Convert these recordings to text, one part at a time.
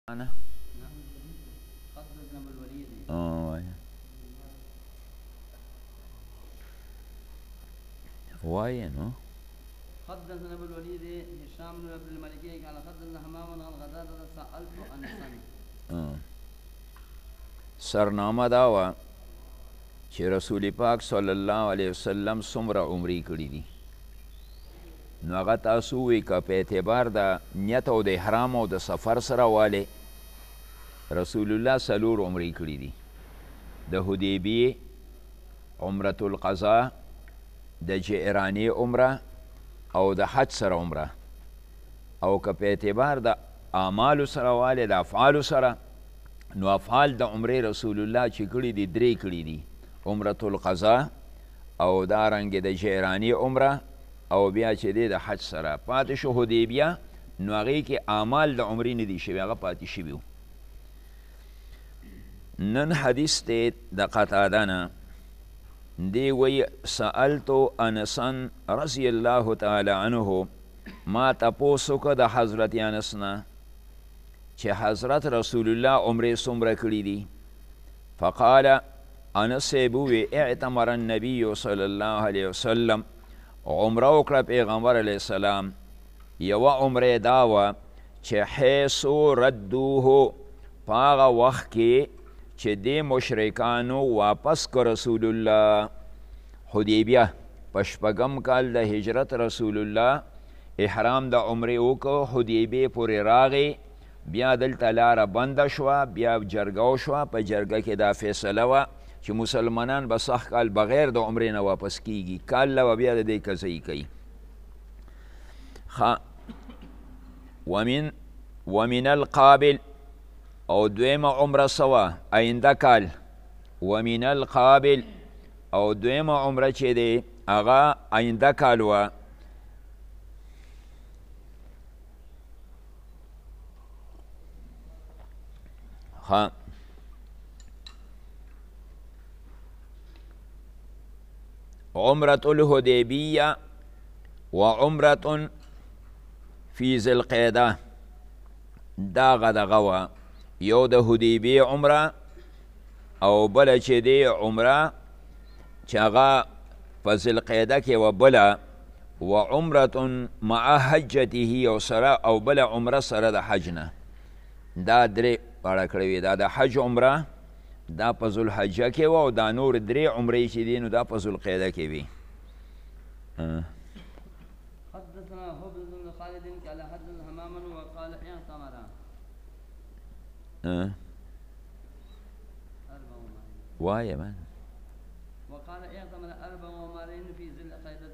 أنا حدثنا ابو الوليد واي نو حدثنا ابو الوليد هشام بن عبد الملك قال حدثنا همام عن غداد سألت انسا سرنامه دا وه چې رسول پاک صلی الله علیه وسلم څومره عمرې کړي دي نو هغه تاسو ووایئ که په اعتبار د نیت او د احرام او د سفر سره والې رسول الله 4 عمرې کړي دي د حدیبیې عمرة القضا د جعراني عمره او د حج سره عمره او که په اعتبار د اعمالو سره والې د افعالو سره نو افعال د عمرې رسول الله چې کړي دي 3 کړي دي عمرة القضا او دارنګې د جعراني عمره او بیا چې دی د حج سره پاتې شو حدیبیه نو هغې کې اعمال د عمرې نه دي شوي هغه پاتې شوي وو نن حدیث دی د قتاده نه دی وی سألتو انسا رضی الله تعالی عنه ما تپوس وکړه د حضرت انس نه چې حضرت رسول الله عمرې څومره کړي دي فقال انس صاحب ووی اعتمر النبي صلی الله علیه وسلم عمره وکړه پیغمبر علیه السلام یوه عمرې دا وه چې حیث ردوه په هغه وخت کې چې دې مشرکانو واپس که رسول الله حدیبیه په 6 کال د هجرت رسول الله احرام د عمرې وکړو حدیبیې پورې راغی بیا دلته لاره بنده شوه بیا جرګه وشوه په جرګه کې دا فیصله وه چې مسلمانان به 100 کال بغیر د عمرې نه واپس کیږي کال له بیا د دې قضیې کوي ومن القابل او دویمه عمره سوه آینده کال ومن القابل او دویمه عمره چې دی هغه آینده کال وه عمرة الحدیبیه و عمرة فی ذی القعده دا غدغه وه یو د حدیبیې عمره او بله چې دی عمره چې هغه په ذی القعده کې وه بله و عمرة مع حجته او سره او بله عمره سره د حج نه دا 3 پاړه کړې وي دا د حج عمره دا په ذوالحجه کې وه او دا نور 3 عمرې چې دي نو دا په ذوالقعده کې وي حدثنا حبز بن خالد قال حدثنا هماما وقال اعتمر وایه من وقال اعتمر 4 عمرين في ذي القعدة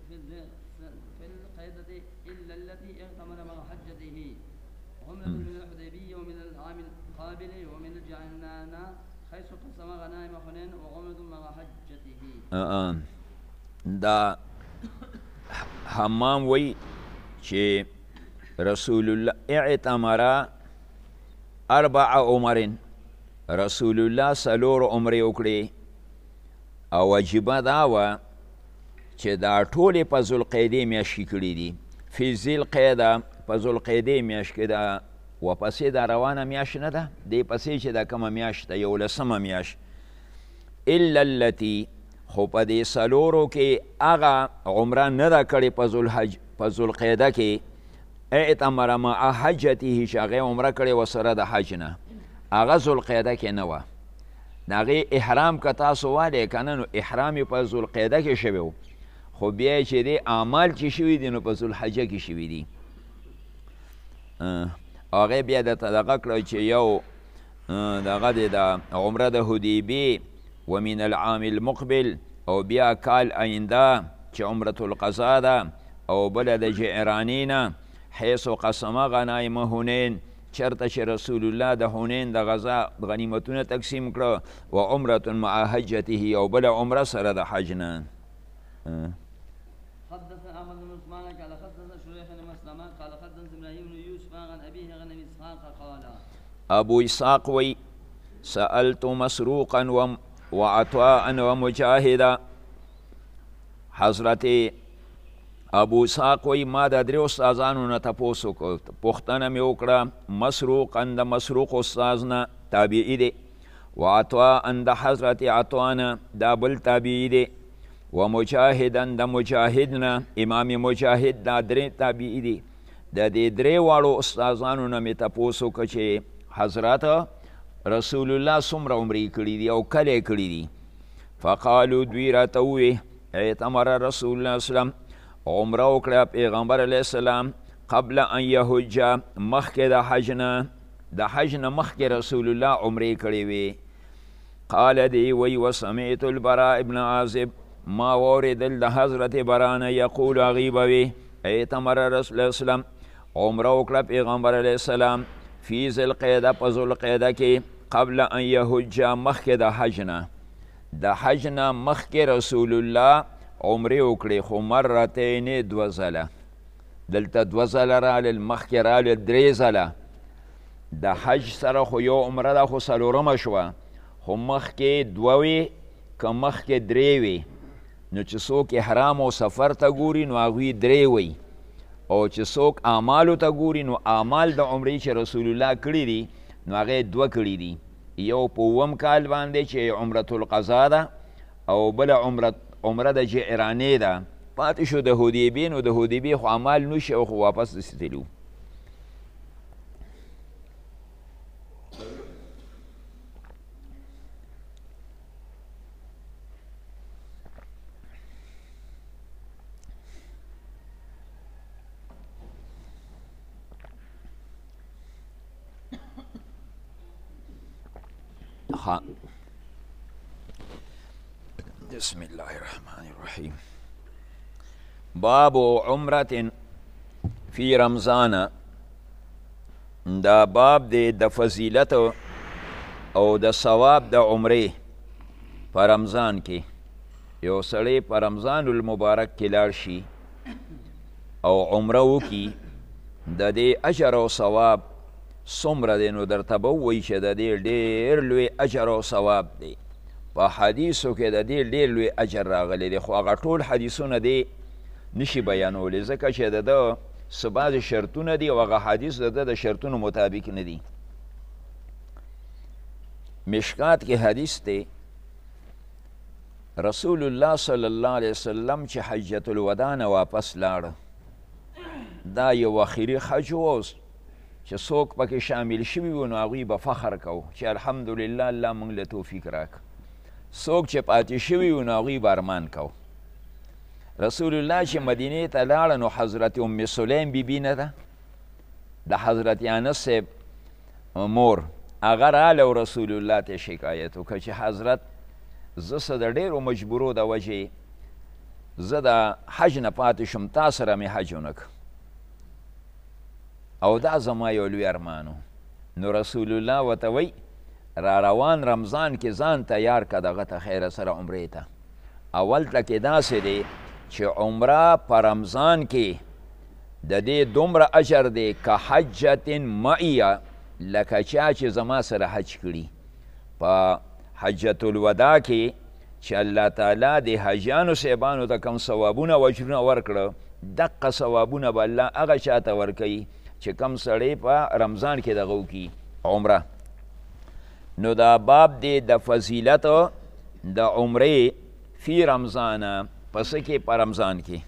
الا التي اعتمر مع حجته عمرة من الحديبية ومن العام القابل ومن الجعنان حيث قسم غنائم حنين وعمرة مع حجته دا حمام وی چې رسول الله اعتمر 4 عمرین رسول الله 4 عمرې وکړې او واجبه دا وه چې دا ټولې په ذوالقعدې میاشت کې کړي دي فی ذی القعده په ذوالقعدې میاشت کې دا ورپسې دا روانه میاشت نه ده دې پسې چې دا کومه میاشت ده 11مه میاشت الا التي خو په دې 4 کې هغه عمره نه ده کړې په ذوالقعده کې اعتمر مع حجته چې هغې عمره کړې وه سره د حج نه هغه ذوالقعده کې نه وه د هغې احرام که تاسو والئ که نه نو احرام یې په ذوالقعده کې شوی و خو بیا چې دی اعمال چې شوي دي نو په ذوالحجه کې شوي دي هغې بیا درته دغه کړه چې یو دغه دی د عمره د حدیبیې ومن العام المقبل او بیا کال آینده چې عمرة القضا ده او بله د جعراني نه حیث قسمه غنایم حنین چرته چې رسول الله د حنین د غزا غنیمتونه تقسیم کړه و عمرة مع حجته او بله عمره سره د حج نه حدثنا احمد بن عثمان قال حدثنا شريح بن مسلمه قال حدثنا ابراهيم بن يوسف عن ابيه عن ابي اسحاق قال ابو اسحاق وی سألت مسروقا وعطاء ومجاهدا حضرت ابو اسحاق وی ما د درې استادانو نه تپوس وکړ پوښتنه مې وکړه مسروق د مسروق استاذ نه تابعي دی و عطاء د حضرت عطا نه دا بل تابعي دی و مجاهدا د مجاهد نه امام مجاهد دا درې تابعي دی د دې درې واړو استادانو نه مې تپوس وکړ چې حضرت رسول الله څومره عمرې کړي دي او کله یې کړي دي فقالو دوی راته ووې اعتمر رسول الله وسلم عمره وکړه پیغمبر علیه السلام قبل ان یحج مخکې د حج نه مخکې رسول الله عمرې کړې وې قال دی وی وسمعت البراء ابن عازب ما واردل د حضرت برا نه یقول هغې به وې اعتمر رسول الله وسلم عمره وکړه پیغمبر علیه السلام فی ذوالقعده په ذوالقعده کې قبل ان یحج مخکې د حج نه د حج نه مخکې رسول الله عمرې وکړې خو مرتین دوه ځله دلته دوه ځله رالل مخکې رالل درې ځله د حج سره خو یو عمره ده خو څلورمه شوه خو مخکې دوه وې که مخکې درې وې نو چې څوک احرام او سفر ته ګوري نو هغوی درې وی او چې څوک اعمالو ته ګوري نو اعمال د عمرې چې رسول الله کړي دي نو هغې دوه کړي دي یو په اووم کال باندې چې عمرة القضا ده او بله عمره د جعرانې ده پاتې شو د حدیبې نو د حدیبې خو اعمال نشي او خو واپس رسېدلي بسم الله الرحمن الرحیم باب عمرة فی رمضان دا باب دی د فضیلت او د ثواب د عمرې په رمضان کې یو سړی په رمضان المبارک کې لاړ شي او عمره وکړي د دې اجر او ثواب څومره دی نو درته به ووایي چې د دې ډېر لوی اجر او ثواب دی په حدیثو کې د دې ډېر لوی اجر راغلی دی خو هغه ټول حدیثونه دی نشي بیانولی ځکه چې د ده څه بعضې شرطونه دي او هغه حدیث د ده د شرطونو مطابق نه دي مشکات کې حدیث دی رسول الله صلی الله علیه وسلم چې حجة الوداع نه واپس لاړه دا یو اخري حج و چې څوک پکې شامل شوي وو نو هغوی به فخر کو چې الحمدلله الله موږ له توفیق راکړه څوک چې پاتې شوي وو نو هغوی به ارمان کو رسول الله چې مدینې ته لاړه نو حضرت ام سلیم بیبي نه ده د حضرت انس صاحب مور هغه راله او رسول الله ته شکایت وکړه چې حضرت زه څه د ډېرو مجبورو د وجې زه د حج نه پاتې شم تا سره مې حج ونه کړ او دا زما یو لوی ارمانو نو رسول الله ورته وی را روان رمضان کې ځان تیار که دغه ته خیره سره عمرې ته اول ته کې داسې دی چې عمره په رمضان کې د دې دومره اجر دی که حجت معیه لکه چا چې زما سره حج کړي په حجة الوداع کې چې الله تعالی د حجیانو صاحبانو ته کوم ثوابونه او اجرونه ورکړه دقه ثوابونه به الله هغه چا ته ورکوي چې کم سړی په رمضان کې دغه وکړي عمره نو دا باب دی د فضیلت د عمرې فی رمضان پس کې په رمضان کې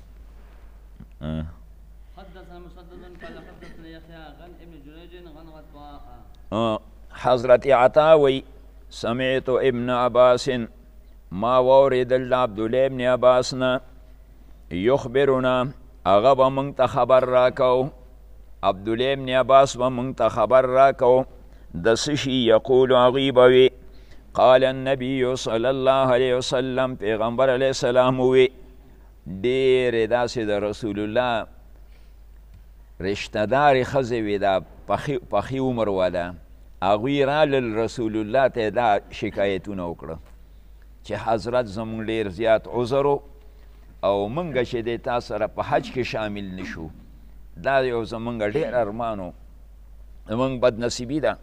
حدثنا مسدد قال حدثنا يحيى عن ابن جريج عن عطاء حضرت عطا وی سمعت ابن عباس ما واردل عبد الله ابن عباس نه یخبرنا هغه به موږ ته خبر راکو عبدالله ابن عباس به موږ ته خبر راکو د څه شي یقول هغوی به وي قال النبي صلی الله علیه وسلم پیغمبر علیه السلام وی ډېرې داسې د رسول الله رشته دارې ښځې وې دا پخې عمر والا هغوی رالل رسول الله ته دا شکایتونه وکړه چې حضرت زموږ ډېر زیات عذر او موږ چې دی تا سره په حج کې شامل نشو دا یو زموږ ډېر ارمانو زموږ بدنصیبي ده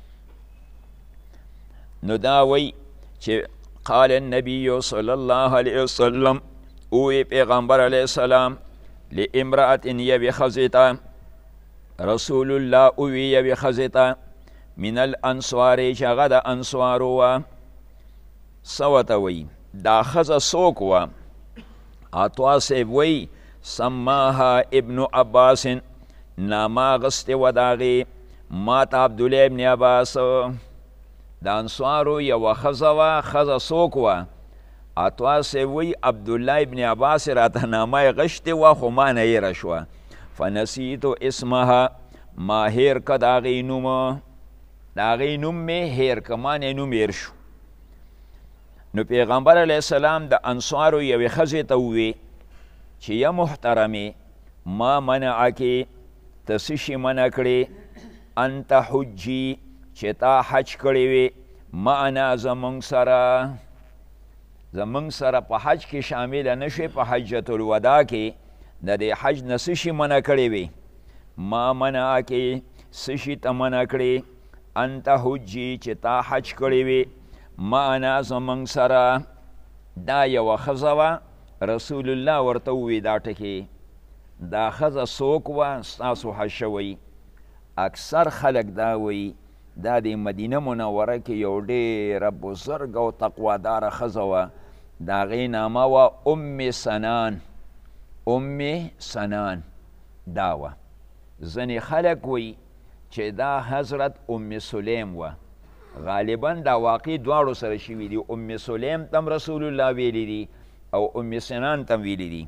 نو دا وی چې قال النبي صلی الله علیه وسلم اوی پیغمبر علیه السلام لامرأة یوی ښځې ته رسول الله اوی یوی ښځې ته من الانصار چې هغه د انصارو وه څه ورته وایي دا ښځه څوک وه عطا صاحب وایي سماها ابن عباس نامه اخیستې وه د هغې ما ته عبدالله ابن عباس د انصارو یوه ښځه وه ښځه څوک وه عطا صاحب وایي عبدالله ابن عباس راته نامه یې غشتې وه خو ما نه هیره شوه فنسیتو اسمها ما هیر که د هغې نوم د هغې نوم مې هیر که ما نه نوم هیر شو نو پیغمبر علیه السلام د انصارو یوې ښځې ته ووی چې یا محترمې ما منعکې ته څه شي منع کړې ان تحجي چې تا حج کړی وې معنا زمونږ سره په حج کې شامله نه شوې په حجة الوداع کې د دې حج نه څه شي منع کړی وې ما منعکې څه شي ته منع کړې ان تحجي چې تا حج کړی وې معنا زمونږ سره دا یوه ښځه وه رسول الله ورته ووی دا ټکې دا ښځه څوک وه ستاسو حج شوی اکثر خلک دا وایي دا د مدینه منوره کې یو ډېره بزرګ او تقواداره ښځه وه د هغې نامه وه ام سنان دا وه ځینې خلک وایي چې دا حضرت ام سلیم وه غالبا دا واقع دواړو سره شوي دي ام سلیم تم رسول الله ویلی دي او ام سنان تم ویلی دي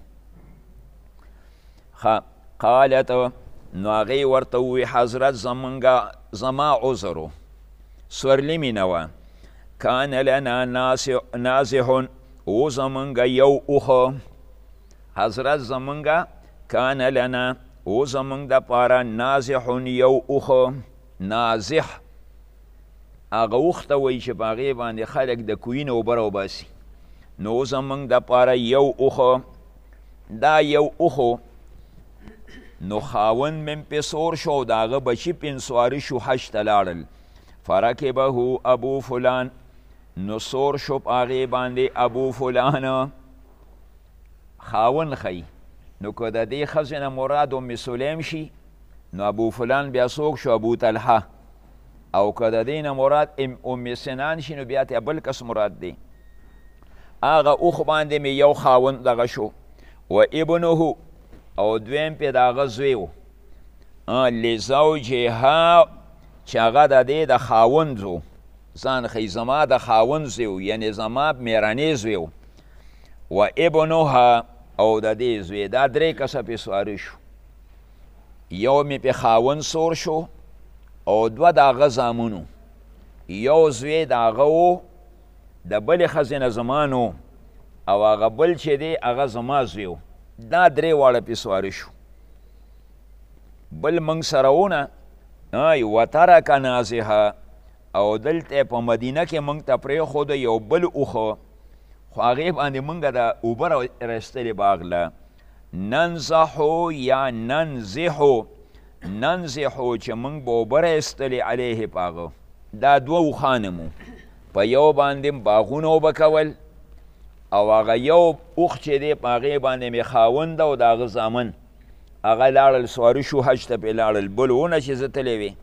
قالت نو هغې ورته ووی حضرت زما عذرو سورلي مې نه وه کان لنا نازح و زمونږ یو اوښه حضرت زمونږ کان لنا و زمونږ دپاره نازح یو اوښه نازح هغه اوښ ته وایي چې په هغې باندې خلک د کوهي نه اوبه راوباسي نو زمونږ دپاره یو اوښه دا یو اوښو نو خاوند من پې سور شو د هغه بچي پنسواري شو حج ته لاړل فرکبه ابو فلان نو سور شو په هغې باندې ابو فلان خاوند ښیي نو که د دې ښځې نه مراد ام سلیم شي نو ابو فلان بیا څوک شو ابو طلحه او که د دې نه مراد ام سنان شي نو بیا ته بل کس مراد دی هغه اوښ باندې مې یو خاوند دغه شو و ابنه او دویم پې د هغه زوی و لزوجها چې هغه د دې د خاوند و ځان ښیي زما د خاوند زوی و یعنې زما میرنې زوی و و ابنها او د دې زوی دا درې کسه پې سواري شو یو مې پې خاوند سور شو او دوه د هغه زامنو یو زوی د هغه و د بلې ښځې نه زما نو او هغه بل چې دی هغه زما زوی و دا درې واړه پې سواري شو بل موږ سره ونه وترک نازحه او دلته په مدینه کې موږ ته پرېښوده یو بل اوښه خو هغې باندې موږ د اوبه راایستلې باغله ننزحو یا ننزحو چې موږ به اوبه راایستلې علیه په هغه دا دوه اوښانه مو په یو باندې باغونه اوبه کول او هغه یو اوښ چې دی په هغې باندې مې خاوند او د هغه زامن هغه لاړل سواري شو حج ته پې لاړل بل ونه چې زه تللی وې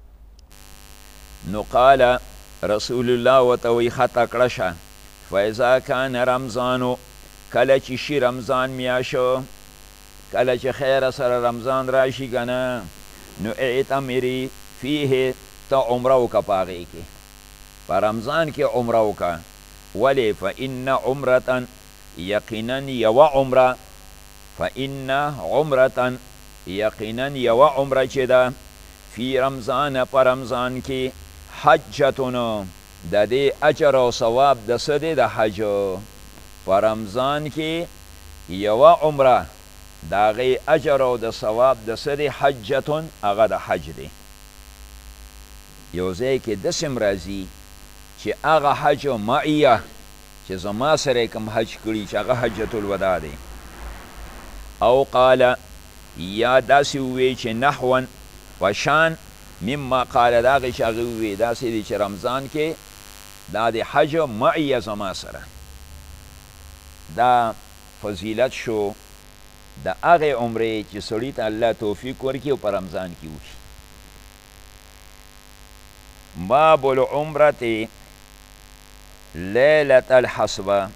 نو قال رسول الله ورته وایي ښه تکړه شه فاذا کان رمضانو کله چې شي رمضان میاشو کله چې خیره سره رمضان راشي که نه نو اعتمري فیه ته عمره وکړه په هغې کې په رمضان کې عمره وکړه ولې فإن عمرة یقینا یوه عمره فإن عمرة یقینا یوه عمره چې ده فی رمضان په رمضان کې حجتون د دې اجر او ثواب د څه دی د حج په رمضان کې یوه عمره د هغې اجر او د ثواب د څه دی حجتون هغه د حج دی یو ځای کې داسې راځي چې هغه حج معیه چې زما سره کوم حج کړي چې هغه حجة الوداع دی او قال یا داسې ووی چې نحوا په شان مما قال د هغې چې هغې ووی داسې دی چې رمضان کې دا د حج معیه زما سره دا فضیلت شو د هغې عمرې چې سړي ته الله توفیق ورکړي او په رمضان کې وشي. باب العمرة لیلة الحصبه.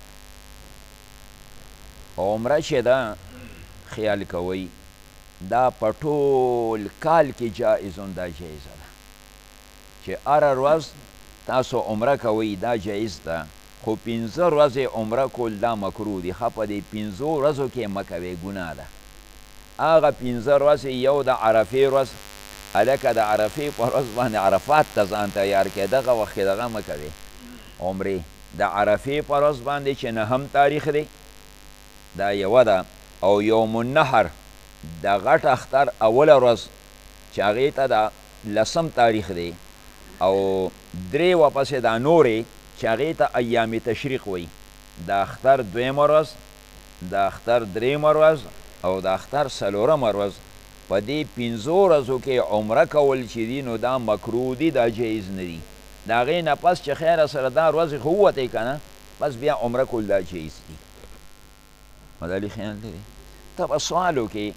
عمره چې ده خیال کوئ دا په ټول کال کې جایزون دا جایزه ده چې هره ورځ تاسو عمره کوئ دا جایز ده، خو 15 ورځې عمره کول دا مکروه دي. ښه په دې 15 ورځو کې مه کوئ، ګناه ده. هغه 15 ورځې یو د عرفې ورځ، هلکه د عرفې په ورځ باندې عرفات ته ځان تیار کړئ، دغه وخت کې دغه مه کوئ عمرې. د عرفې په ورځ باندې چې 9 تاریخ دی دا یوه ده، او یوم النحر د غټ اختر اوله ورځ چې هغې ته د 10 تاریخ دی، او درې ورپسې دا نورې چې هغې ته ایام تشریق وایي. د اختر دویمه ورځ، د اختر درېیمه ورځ او د اختر څلورمه ورځ. په دې 15 ورځو کې عمره کول چې دي نو دا مکروه دي، دا جایز نه دي. د هغې نه پس چې خیره سره دا ورځې خو ووتې که نه، بس بیا عمره کول دا جایز دي. مدلي خیال لري. ته په سوال وکړې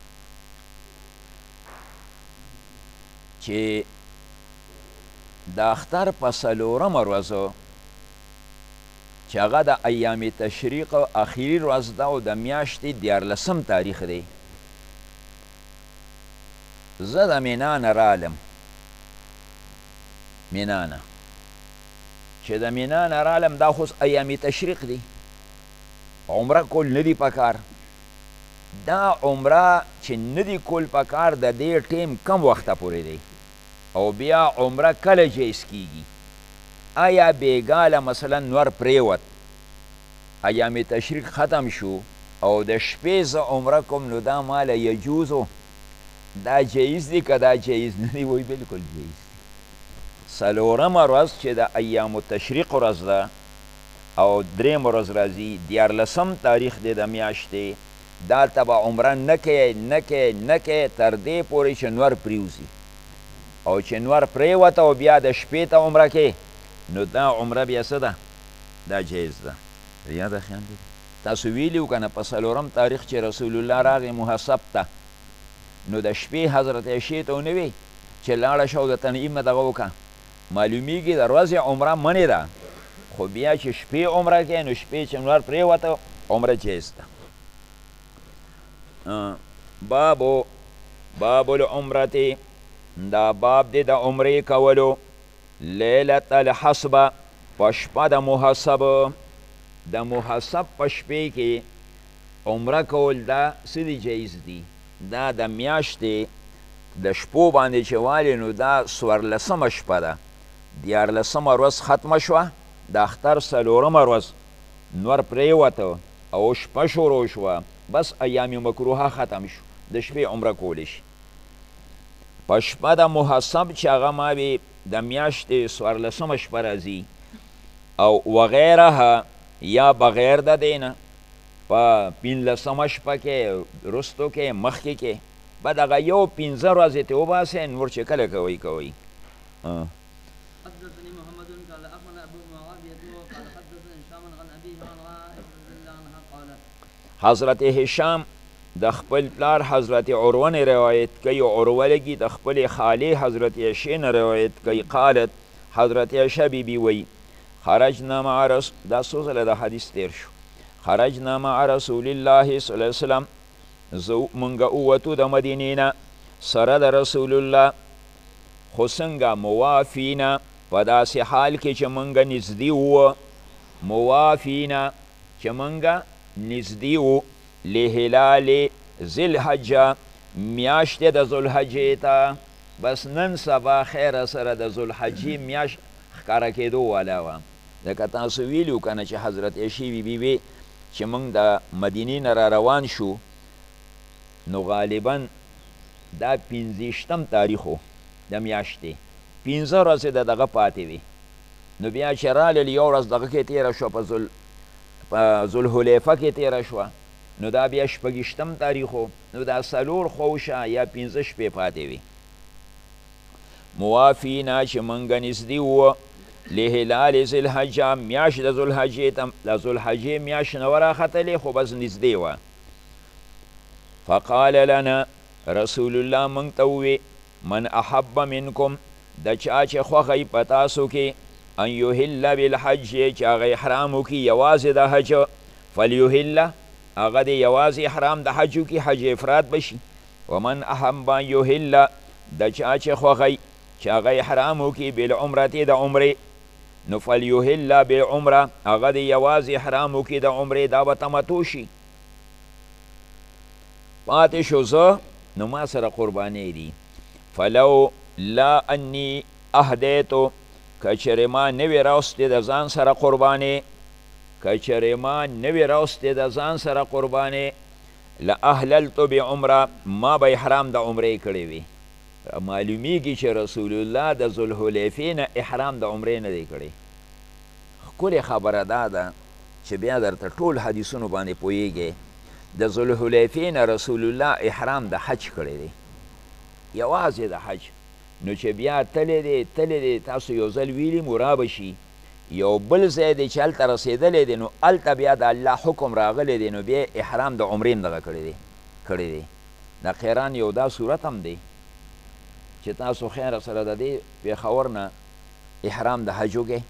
چې د اختر په 4مه ورځ چې هغه د ایام تشریق اخري ورځ ده او د میاشتې 14 تاریخ دی، زه د مینا نه رالم. مینا نه چې د مینا نه رالم دا خو ایام تشریق دی، عمره کول نه دي پکار. دا عمره چې نه دي کول پکار د دې ټیم کم وخته پورې دی، او بیا عمره کله جایز کیږي؟ آیا بیګاله مثلا نور پریوت، ایام تشریق ختم شو او د شپې زه عمره کوم، نو دا ماله یجوزو، دا جایز دی که دا جایز نه دی؟ وایي بلکل جایز دی. 4مه ورځ چې د ایام تشریق ورځ ده او 3مه ورځ راځي 14 تاریخ دی د میاشتې، دالته به عمره نه کوې نه کوې نه کوې تر دې پورې چې نور پریوځي، او چې نور پریوته او بیا د شپې ته عمره کوې نو دا عمره بیا څه ده؟ دا جایز ده. یاده خیال دی. تاسو ویلي وو که نه په 4م تاریخ چې رسول الله راغی محسب ته، نو د شپې حضرت عایشې ته ونه وی چې لاړه شه او د تنعیم نه دغه وکړه. معلومیږي د ورځې عمره منې ده، خو بیا چې شپې عمره کوې نو شپې چې نور پرېوته عمره جایز ده. باب العمرة، دا باب دی د عمرې کولو. لیلة الحصبه، په شپه د محسب. د محسب په شپې کې عمره کول دا څه دی؟ جایز دی. دا د میاشتې د شپو باندې چې والي نو دا 14مه شپه ده، 14مه ورځ ختمه شوه، د اختر 4مه ورځ نور پرېوته او شپه شروع شوه، بس ایام مکروهه ختم شو، د شپې عمره کولی شي. په شپه د محسب چې هغه ما وی د میاشتې 14مه شپه راځي، او وغیرها یا بغیر د دی نه په 15مه شپه کې رستو کې مخکې کې به دغه یو 15 ورځې ته وباسئ، نور چې کله کوئ کوئ. حدثني محمد قال اخبرنا ابو معاويه قال حدثنا هشام عن ابيه عن عائشه رضي الله عنها قالت. حضرت هشام د خپل پلار حضرت عروه نه روایت کوي، عروه لګي د خپل خاله حضرت عایشې نه روایت کوي. قالت حضرت عایشه بیبي وی خرجنا مع رسول، دا څو ځله د حدیث تیر شو. خرجنا مع رسول الله صلی الله علیه وسلم، مونږ ووتو د مدینې نه سره د رسول الله، خو څنګه موافینا، په داسې حال کې چې مونږ نږدې وو، موافینا چې مونږ نږدې وو، لهلال ذوالحجه، میاشتې د ذوالحجې ته. بس نن سبا خیره سره د ذوالحجې میاشت ښکاره کېدو والا وه. لکه تاسو ویلي وو که نه چې حضرت عایشې بیبي وی چې موږ د مدینې نه را روان شو، نو غالبا دا 15 تاریخ و د میاشتې، 15 ورځې د دغه پاتې وي. نو بیا چې رالل یو ورځ دغه کې تېره شوه، په ذوالحلیفه کې تېره شوه، نو دا بیا 26 تاریخ و، نو دا 4 خوشه یا 15 شپې پاتې وي. موافینا چې موږ نږدې وو، لهلال ذوالحجه، میاشت د ذوالحجې ته، د ذوالحجې میاشت نه وراختلې، خو بس نږدې وه. فقال لنا رسول الله موږ ته ووی من احب منکم د چا چې خوښی په تاسو کې ان یهل بالحج چې هغه احرام وکړي یوازې د حج فلیهل هغه د یوازې احرام د حج وکړي حج افراد بشي ومن احب ان یهل د چا چې خوښی چې هغه احرام وکړي بالعمرة د عمرې نو فلیهل بالعمره هغه د یوازې احرام وکړي د عمرې دا به تمتع شي پاتې شو زه نو ما سره قربانۍ دي فلو لا انی اهدیتو که چېرې ما نه وي راوستې د ځان سره قربانې که چېرې ما نه وي راوستې د ځان سره قربانې لاحللت بعمره ما به احرام د عمرې کړی وي معلومیږي چې رسول الله د ذوالحلیفې نه احرام د عمرې نه دی کړی ښکلې خبره دا ده چې بیا درته ټول حدیثونو باندې پوهیږئ د ذوالحلیفې نه رسول الله احرام د حج کړی دی یوازې د حج نو چې بیا تللی دی تاسو یو ځل ویلي مو رابه شي یو بل ځای دی چې هلته رسېدلی دی نو هلته بیا د الله حکم راغلی دی نو بیا احرام د عمرې هم دغه کړی دی د قیران یو دا صورت هم دی چې تاسو خیر سره د دې پېښور نه احرام د حج وکړئ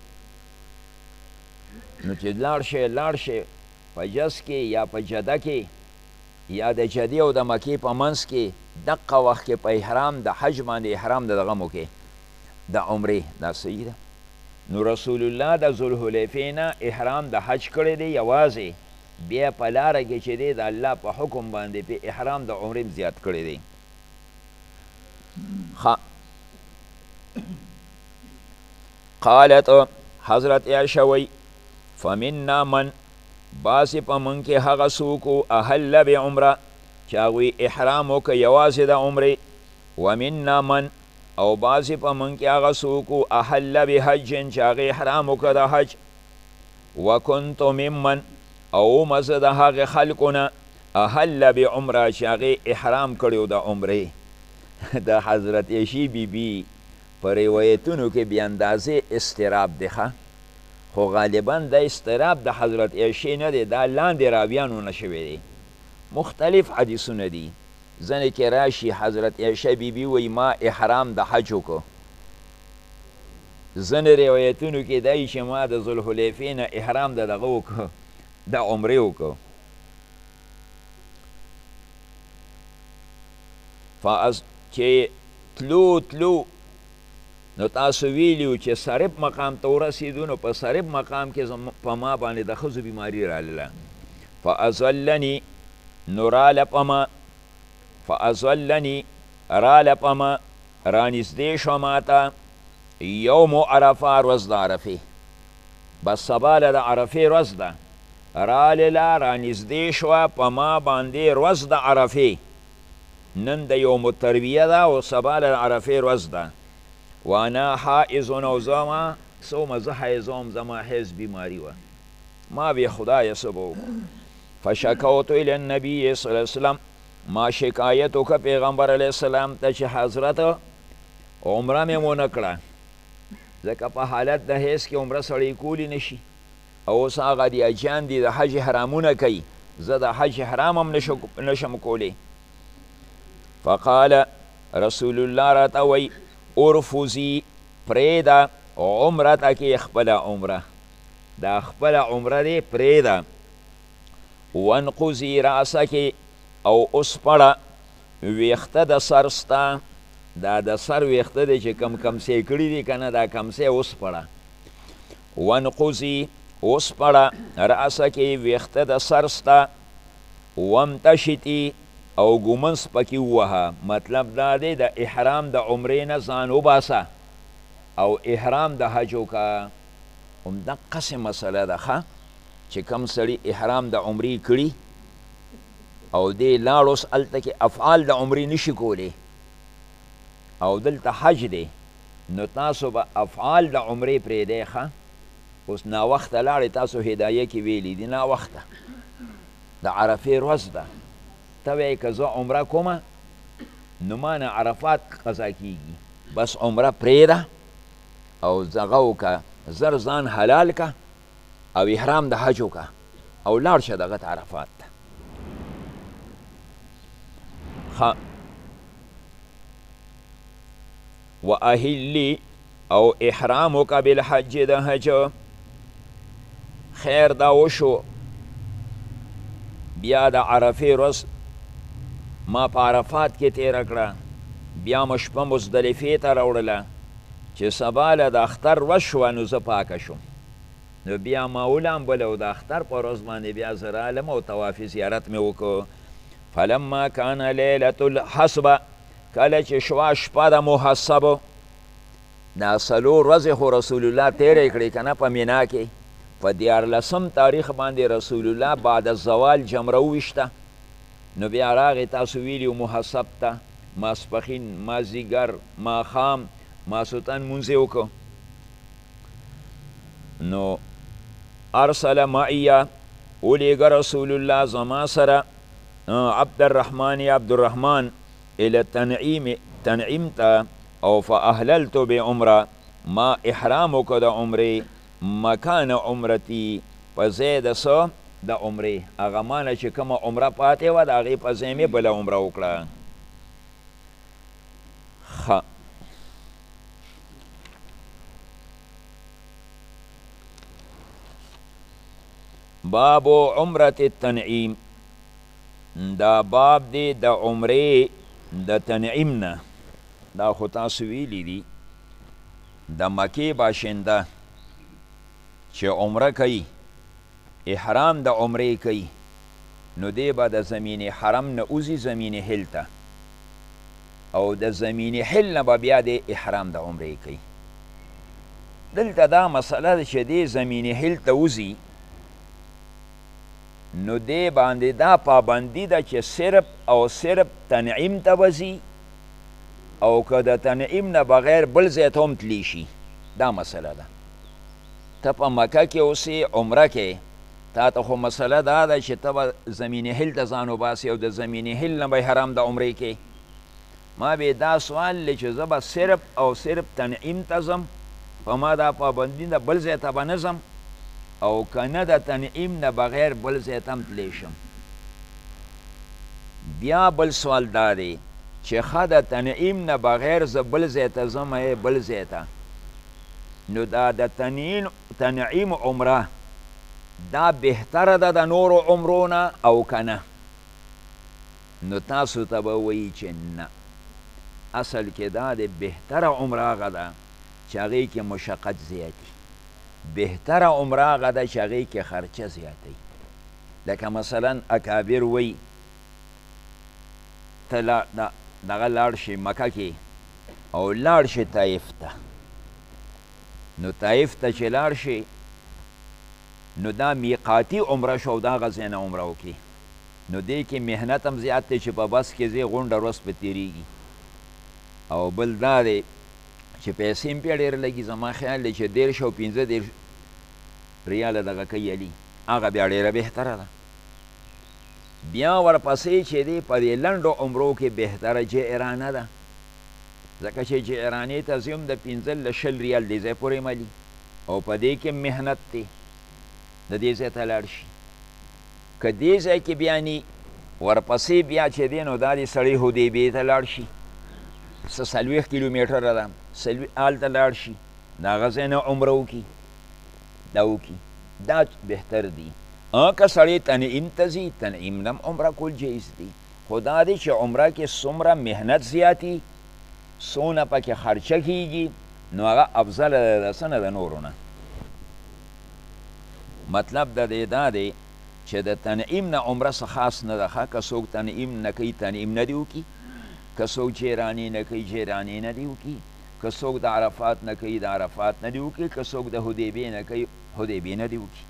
نو چې لاړ شئ په جز کې یا په جده کې یا د جدې او د مکې په منځ کې دقه وخت کې په احرام د حج باندې احرام د دغه وکړئ د عمرې دا صحیح ده نو رسول الله د ذوالحلیفې نه احرام د حج کړی دی یوازې بیا په لاره کې چې دی د الله په حکم باندې په احرام د عمرې زیات کړی دی قالت حضرت عائشہ وی فمنا من باسی په من کې هغه څوک اهل بعمره چې هغوی احرام وکړه یوازې د عمرې ومنا من او باسی په من کې هغه څوک اهل بحج چې هغه احرام وکړه د حج وکنت ممن او مزه د هغې خلکو نه اهل بعمره چې هغې احرام کړی د عمرې د حضرت عایشې بیبي په روایتونو کې بې اندازې استراب دی خو غالبا د استراب د حضرت عایشې نه دی دا لاندې راویانو نه شوی دی مختلف حدیثونه دي ځینې کې راشي حضرت عایشې بیبي وایي ما احرام د حج وکړو ځینې روایتونو کې دی چې ما د ذوالحلیفې نه احرام د دغه وکړو د عمرې وکړو چې تلو نو تاسو ویلیو چې سرب مقام ته ورسېدو نو په سرب مقام کې په ما باندې د ښځو بیماري راغله فاضلني نو راله په ما رانږدې شوه ماته یوم عرفه ورځ د عرفې بس سبا له د عرفې ورځ ده رالله رانږدې شوه په ما باندې ورځ د عرفې نن د یوم الترویه ده او سبا له عرفې ورځ ده وانا حائز او زما څومره زه حیض وم زما حیض بیماري وه ما بې خدایه څه به وکړو فشکوت الی النبي صلی الله علیه وسلم ما شکایت وکړه پیغمبر علیه السلام ته چې حضرت عمره مې ونه کړه ځکه په حالت د حیض کې عمره سړی کولی نشي او اوس هغه د اجیان دي د حج حرامونه کوي زه د حج حرام هم نشم کولی فقال رسول الله راته وی ارفضي پرېږده عمرته کې خپله عمره دا خپله عمره دی پرېږده وانقضي راسکې او اسپړه ویښته د سر ستا دا د سر ویښته دی چې کمسې کړي دي که نه دا کمسې وسپړه وانقضي اسپړه راسکې ویښته د سر ستا وامتشطي او ګومنس پکې ووهه مطلب دا دی د احرام د عمرې نه ځان وباسه او احرام د حج وکړه همدقسې مسله ده ښه چې کم سړي احرام د عمرې کړي او دی لاړ اوس هلته کې افعال د عمرې نشي کولی او دلته حج دی نو تاسو به افعال د عمرې پرېږدئ ښه اوس ناوخته لاړې تاسو هدایه کې ویلي دي ناوخته د عرفې ورځ ده ته وایې که زه عمره کومه نو ما نه عرفات قضا کېږي بس عمره پرېږده او دغه وکړه زر ځان حلال که او احرام د حج وکړه او لاړ شه دغه ته عرفات ته و اهلی او احرامک بالحج د حج خیر دا وشو بیا د عرفې ورځ ما په عرفات کې تیره کړه بیا مو شپه مزدلفې ته راوړله چې سبا له د اختر ورځ شوه نو زه پاکه شوم نو بیا ما ولامبله او د اختر په ورځ باندې بیا زه رالم او طواف زیارت مې وکړو فلما کان لیلة الحسبه کله چې شوه شپه د محسبو دا څلور ورځې خو رسول الله تیرې کړې که نه په مینا کې په 14 تاریخ باندې رسول الله بعد الزوال جمره وویشته نو بیا راغې تاسو ویلي محسب ته ماسپښین مازدیګر ماښام ماسوتن مونځ یې وکړو نو ارسل معیه ولیږه رسول الله زما سره عبدالرحمن الى تنعیم ته او فاهللت بعمره ما احرام وکړه د عمرې مکان عمرتي په ځای د څه د عمرې هغه مانه چې کومه عمره پاتې وه د هغې په ځای مې بله عمره وکړه باب عمرة التنعیم دا باب دی د عمرې د تنعیم نه دا خو تاسو ویلی دي د مکې باشنده چې عمره کوي احرام د عمرې کوي نو دی به د زمین حرم نه اوزي زمین حل ته او د زمین حل نه به بیا د احرام د عمرې کوي دلته دا مسله ده چې دی زمین حل ته اوزي نو دی باندې دا پابندي ده چې صرف او صرف تنعیم ته وځي او که د تنعیم نه بغیر بل ځای ته هم تلی شي دا مسله ده ته په مکه کې اوسې عمره کې تا ته خو مسله دا ده چې ته به زمین حل ته ځان وباسې او د زمین حل نه به حرام د عمرې کې ما به دا سوال دی چې زه به صرف او صرف تنعیم ته ځم په ما دا پابندي ده بل ځای ته به نه ځم او که نه د تنعیم نه بغیر بل ځای ته هم تلی شم بیا بل سوال دا دی چې ښه د تنعیم نه بغیر زه بل ځای ته ځم بل ځای ته نو دا د تنعیم عمره دا بهتره ده د نورو عمرو نه او که نه نو تاسو ته به وایي چې نه اصل کې دا د بهتره عمره هغه ده چې هغې کې مشقت زیاتي بهتره عمره هغه ده چې هغې کې خرچه زیاتی لکه مثلا اکابر وی ته دغه لاړ شي مکه کې او لاړ شي طایف ته نو طایف ته چې لاړ شي نو دا میقاتی عمره شو دا هغه ځای نه عمره وکړي نو دې کې محنت هم زیات دی چې په بس کې ځای غونډه ورځ په تېرېږي او بل دا دی چې پیسې هم پې ډېره لګي زما خیال دی چې 10 او 15 ریاله دغه کوي علي هغه بیا ډېره بهتره ده بیا ورپسې چې دی په دې لنډو عمرو کې بهتره جعرانه ده ځکه چې جعرانې ته ځي هم د 15 له 20 ریال دې ځای پورې ملي او په دې کې محنت دی د دې ځای ته لاړ شي که دې ځای کې بیا ني ورپسې بیا چې دی نو دا دې سړی حدیبیې ته لاړ شي څه 40 کیلومیټره ده هلته لاړ شي د هغه ځای نه عمره وکړي دا وکړي دا بهتر دی که سړی تنعیم ته ځي تنعیم نه هم عمره کول جایز دی خو دا دی چې عمره کې څومره محنت زیاتي څونه پکې خرچه کیږي نو هغه افضله ده د څه نه د نورو نه مطلب د دې دا دی چې د تنعیم نه عمره څه خاص نه ده ښه که څوک تنعیم نه کوي تنعیم نه دې وکړي که څوک جیرانې نه کوي جیرانې نه دې وکړي که څوک د عرفات نه کوي د عرفات نه دې وکړي که څوک د حدیبیې نه کوي حدیبیې نه دې وکړي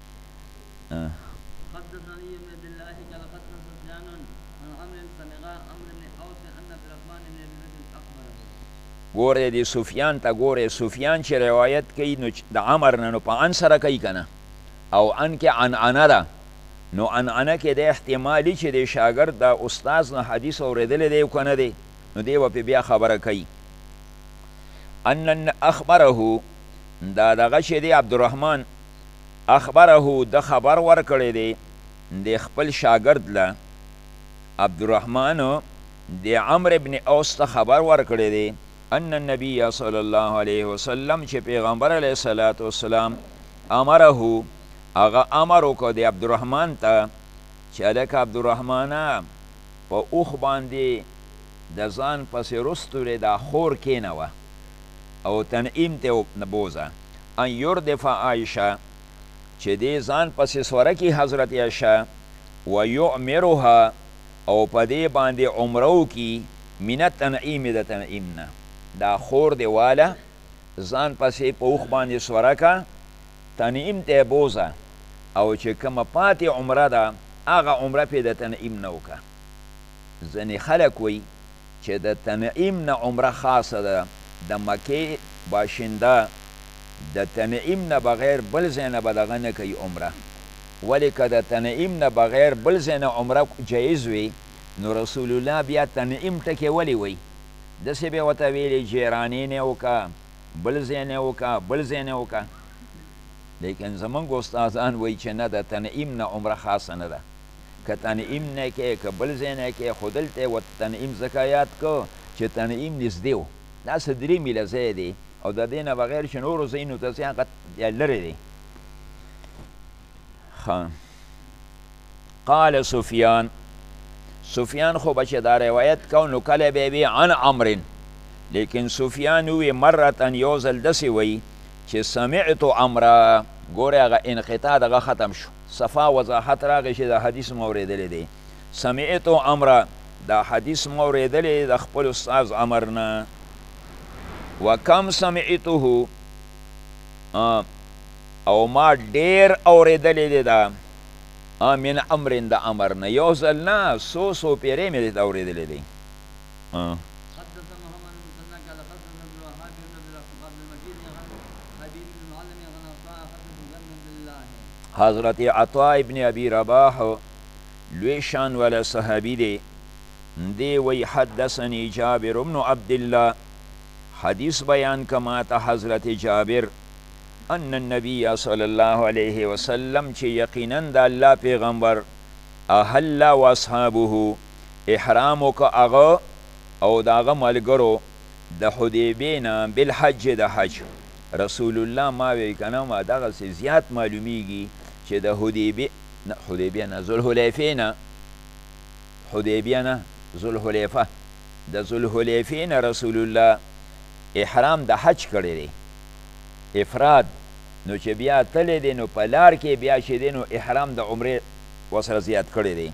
حدثني ابن عبد الله قال حدثنا سفيان عن عمرو سمع عمرو بن اوس ان عبد الرحمن بن ابي بكر اخبره ګورې دې سفیان ته ګورې سفیان چې روایت کوي نو د عمر نه نو په ان سره کوي که نه او ان کې عنعنه ده نو عنعنه کې د احتمالي چې د شاګرد د استاذ نه حدیث اورېدلی دی که نه دی نو دی به پې بیا خبره کوي ان اخبره دا دغه چې دی عبدالرحمن اخبره د خبر ورکړی دی د خپل شاګرد له عبدالرحمن د عمرو بن اوس ته خبر ورکړی دی ان النبي صلی الله علیه وسلم چې پیغمبر علیه الصلاة والسلام امره هغه امر وکړ د عبدالرحمن ته چې هلکه عبدالرحمنه په اوښ باندې د ځان پسې رستورې دا خور کېنوه او تنعیم ته بوزه ان یردف عایشه چې دې ځان پسې سوره کي حضرت عایشه و یعمرها او په دې باندې عمره وکي من التنعیم د تنعیم نه دا خور دی واله ځان پسې په اوښ باندې سوره که تنعیم ته بوزه او چې کومه پاتې عمره ده هغه عمره پې د تنعیم نه وکړه ځینې خلک وایي چې د تنعیم نه عمره خاصه ده د مکې باشنده د تنعیم نه بغیر بل ځای نه به دغه نه کوي عمره ولې که د تنعیم نه بغیر بل ځای نه عمره جایز وي نو رسول الله بیا تنعیم ټکې ولې وایي داسې به ورته ویلې جیرانې نه وکړه بل ځای نه وکړه بل ځای نه وکړه لیکن زمونږ استادان وایي چې نه د تنعیم نه عمره خاصه نه ده که تنعیم نه کې که بل ځای نه کې خو دلته ورته تنعیم ځکه یاد کو چې تنعیم نږدې و داسې 3 میله ځای دی او د دې نه بغیر چې نورو ځایونو ته ځي هغه لرې دی قال سفیان خو به چې دا روایت کو نو کله به وي عن عمرو لیکن سفیان وی مرتن یو ځل داسې وی چې سمعت عمره ګورې هغه انقطاع دغه ختم شو صفا وضاحت راغی چې دا حدیث مو اورېدلی دی سمعت عمره دا حدیث مو اورېدلی د خپل استاذ عمر نه وکم سمعته او ما ډېر اورېدلی دی دا من عمر د عمر نه یو ځل نه څو پیرې مې درته اورېدلی دی حضرت عطا ابن ابي رباح لوی شان والا صحابي دی دی وی حدثني جابر بن عبد الله حدیث بیان کما ته حضرت جابر ان النبي صلی الله علیه وسلم چې یقینا د الله پیغمبر اهل واصحابه احرام وکړه هغه او د هغه ملګرو د حدیبیې نه بالحج د حج رسول الله ما وی کنه ما دغسې زیات معلومیږي چې د حدیبیه نه ذوالحلیفې نه حدیبیه نه ذوالحلیفه د ذوالحلیفې نه رسول الله احرام د حج کړی دی افراد نو چې بیا تللی دی نو په لار کې بیا چې دی نو احرام د عمرې ورسره زیات کړی دی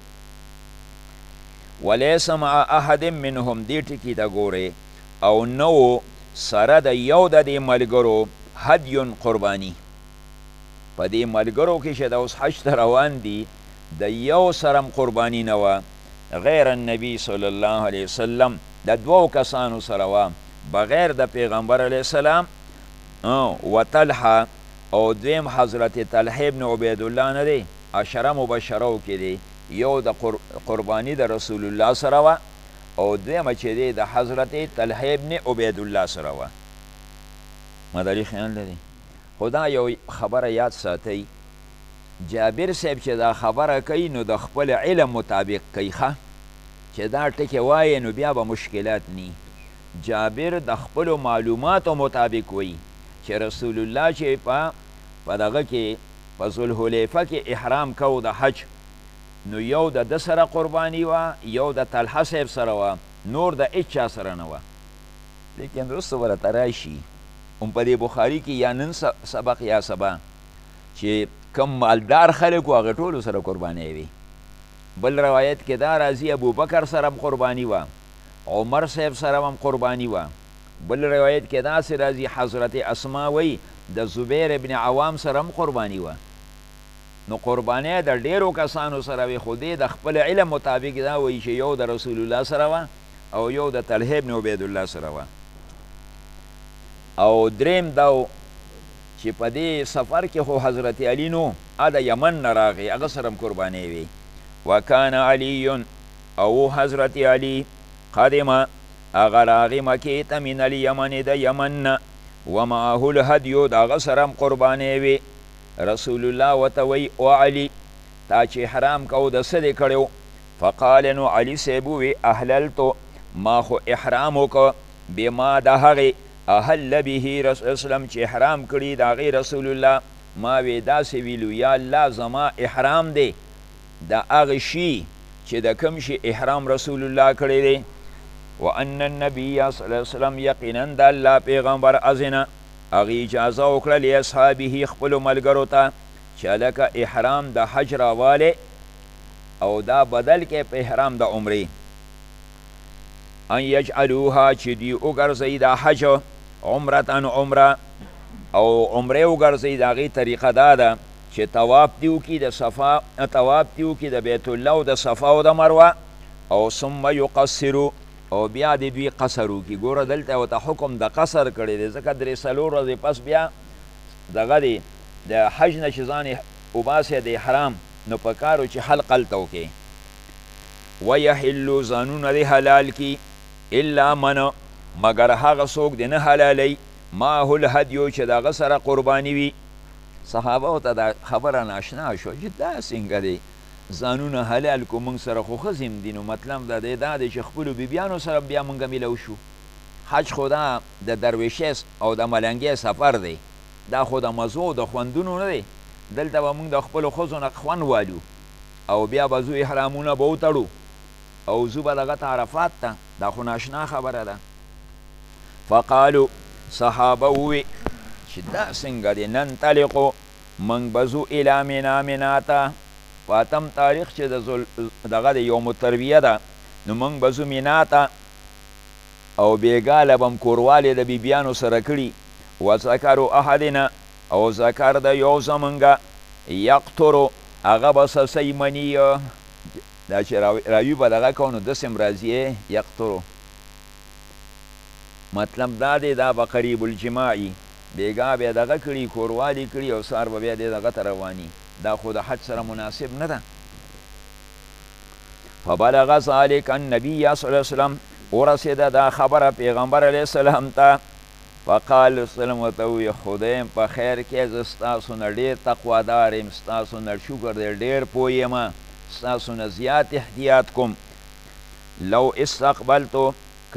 ولیس مع احد منهم دې ټکي ته ګورې او نو سره د یو د دې ملګرو هدیون قرباني په دې ملګرو کې چې د اوس حج ته روان دي د یو سره قرباني نه وه غیر النبي صلی الله علیه وسلم د 2 کسانو سره وه بغیر د پیغمبر علیه السلام و طلحه او دویم حضرت طلحه ابن عبید الله نه دی عشره مبشرو کې دی یو د قربانی د رسول الله سره وه او دویمه چې دی د حضرت طلحه ابن عبید الله سره وه مداري خیال لري خو دا یو خبره یاد ساتئ جابر صاحب چې دا خبره کوي نو د خپل علم مطابق کوي ښه چې دا ټکې وایي نو بیا به مشکلات نی جابر د خپلو معلوماتو مطابق وایي چې رسول الله چې په دغه کې په ذوالحلیفه کې احرام کو د حج نو یو د ده سره قرباني وه یو د طلحه صاحب سره وه نور د هیڅ چا سره نه وه لیکن وروسته به راته راشي هم په دې بخاري کې یا نن سبق یا سبا چې کم مالدار خلک و هغه ټولو سره قربانۍ وي بل روایت کې دا راځي ابوبکر سره هم قرباني وه عمر صاحب سره هم قرباني وه بل روایت کې داسې راځي حضرت اسما وی د زبیر ابن عوام سره هم قرباني وه نو قربانۍ د ډیرو کسانو سره وي خو دې د خپل علم مطابق دا وایي چې یو د رسول الله سره وه او یو د طلحه ابن عبید الله سره وه او دریم دا چې په دې سفر کې خو حضرت علی نو د یمن نه راغی هغه سره هم قربانۍ وي وکان علی او حضرت علی قدمه هغه راغی مکې ته من الیمن د یمن نه ومعه الهدیو د هغه سره هم قربانۍ وي رسول الله ورته وی او علي تا چې حرام کو د څه دې کړی فقال نو علي صاحب ووی احللتو ما خو احرام وکړه بما د هغې اهل به رسول اسلم چې احرام کړي د هغې رسول الله ما وی داسې ویلو یا الله زما احرام دی د هغه شي چې د کوم شي احرام رسول الله کړی دی وان النبي صلی الله علیه وسلم یقینا د الله پیغمبر اذنه هغې اجازه وکړه لاصحابه خپلو ملګرو ته چې هلکه احرام د حج راوالی او دا بدل کې په احرام د عمرې ان یجعلوها چې دوی وګرځوي د حج عمرتن عمره او عمرې وګرځوي د هغې طریقه دا ده چې طواف دې وکړي د صفا طواف دې وکړي د بیت الله او د صفا او د مروه او ثم یقصرو او بیا دې دوی قصر وکړي ګوره دلته ورته حکم د قصر کړی دی ځکه درې څلور ورځې پس بیا دغه دی د حج نه چې ځان وباسې د احرام نو په کار و چې حلق هلته وکړي ویحلو ځانونه دې حلال کي الا من مګر هغه څوک دې نه حلالوي ماهو الهدیو چې د هغه سره قرباني وي صحابو ته دا خبره ناشنا شو چې دا څنګه دی ځانونه حلال کو موږ سره خو ښځې دي نو مطلب دا دی چې خپلو بیبیانو سره بیا موږ میلو شو حج خو دا د درویشۍ او د ملنګۍ سفر دی دا خو د مزو د خوندونو نه دی دلته به موږ د خپلو ښځو نه خوند والو او بیا به ځو احرامونه به وتړو او ځو به دغه ته عرفات ته دا خو ناشنا خبره ده فقالو صحابه ووی چې دا څنګه دی ننطلقو موږ به ځو الی منا منا ته په اتم تاریخ چې دغه د یوم الترویه ده نو موږ به ځو منا ته او بېګاله به م کوروالی د بیبیانو سره کړي وذکرو احدنا او ذکر د یو زمونږه یقترو هغه به سسی مني دا چې راوي به دغه کو نو داسې م راځي یقترو مطلب دا دی دا به قریب الجماعي بېګا بیا دغه کړي کوروالی کړي او سهار به بیا دی دغه ته رواني دا خو د حج سره مناسب نه ده فبلغ ذلک النبي صلی الله علیه وسلم ورسېده دا خبره پیغمبر علیه السلام ته فقال وسلم ورته وویل خدایم په خیر کې زه ستاسو نه ډېر تقوادار یم ستاسو نه شکر دی ډېر پوه یم ستاسو نه زیات احتیاط کوم لو استقبلتو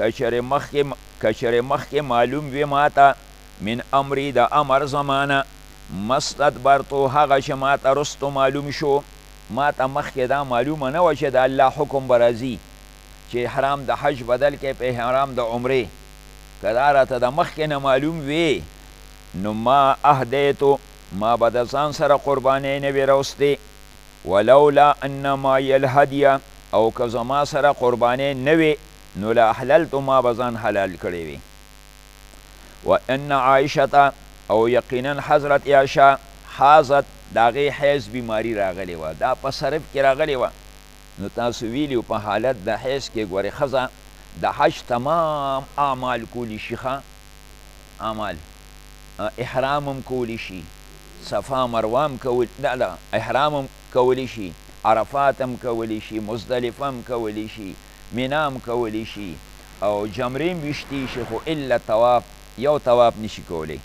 کچرې مخکې معلوم وي ماته من امری د امر زمانه مستدبرتو هغه چې ماته رستو معلوم شو ماته مخکې دا معلومه نه وه چې د الله حکم به راځي چې احرام د حج بدل کې په احرام د عمرې که دا راته د مخکې نه معلوم وي نو ما اهدیتو ما به د ځان سره قربانۍ نه وي راوستې ولولا انما الهدیه او که زما سره قربانۍ نه وي نو لاحللتو ما به ځان حلال کړی وي وان عایشته او یقینا حضرت عایشه حاضت د هغې حیض بیماري راغلې وه دا په صرف کې راغلې وه نو تاسو ویلي په حالت د حیض کې ګورې ښځه د حج تمام اعمال کولی شي اعمال احرام هم کولی شي صفا مروه هم احرام هم کولی شي عرفات هم کولی شي مزدلفه هم کولی شي مینا هم کولی شي او جمرې هم ویشتی شي خو الا طواف یو طواف نشي کولی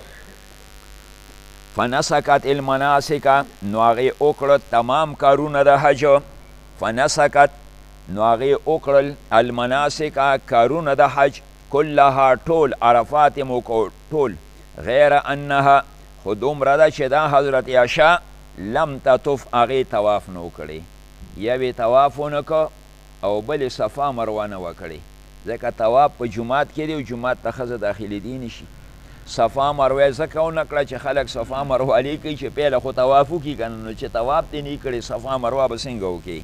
فنسکت المناسک نو هغې وکړه تمام کارونه د حج فنسکت نو هغې وکړل المناسک کارونه د حج کلها ټول عرفات یې وکړو ټول غیر انها خو دومره ده چې دا حضرت عایشه لم تطف هغې طواف نه وکړی یوې طواف ونه که او بلې صفا مروه نه وکړې ځکه طواف په جومات کې دی او جومات ته ښځه داخلېدی نشي صفا مروه ځکه ونه کړه چې خلک صفا مروه کوي چې پیله خو طواف وکړي که نه نو چې طواف دې نه کړی صفا مروه به څنګه وکړي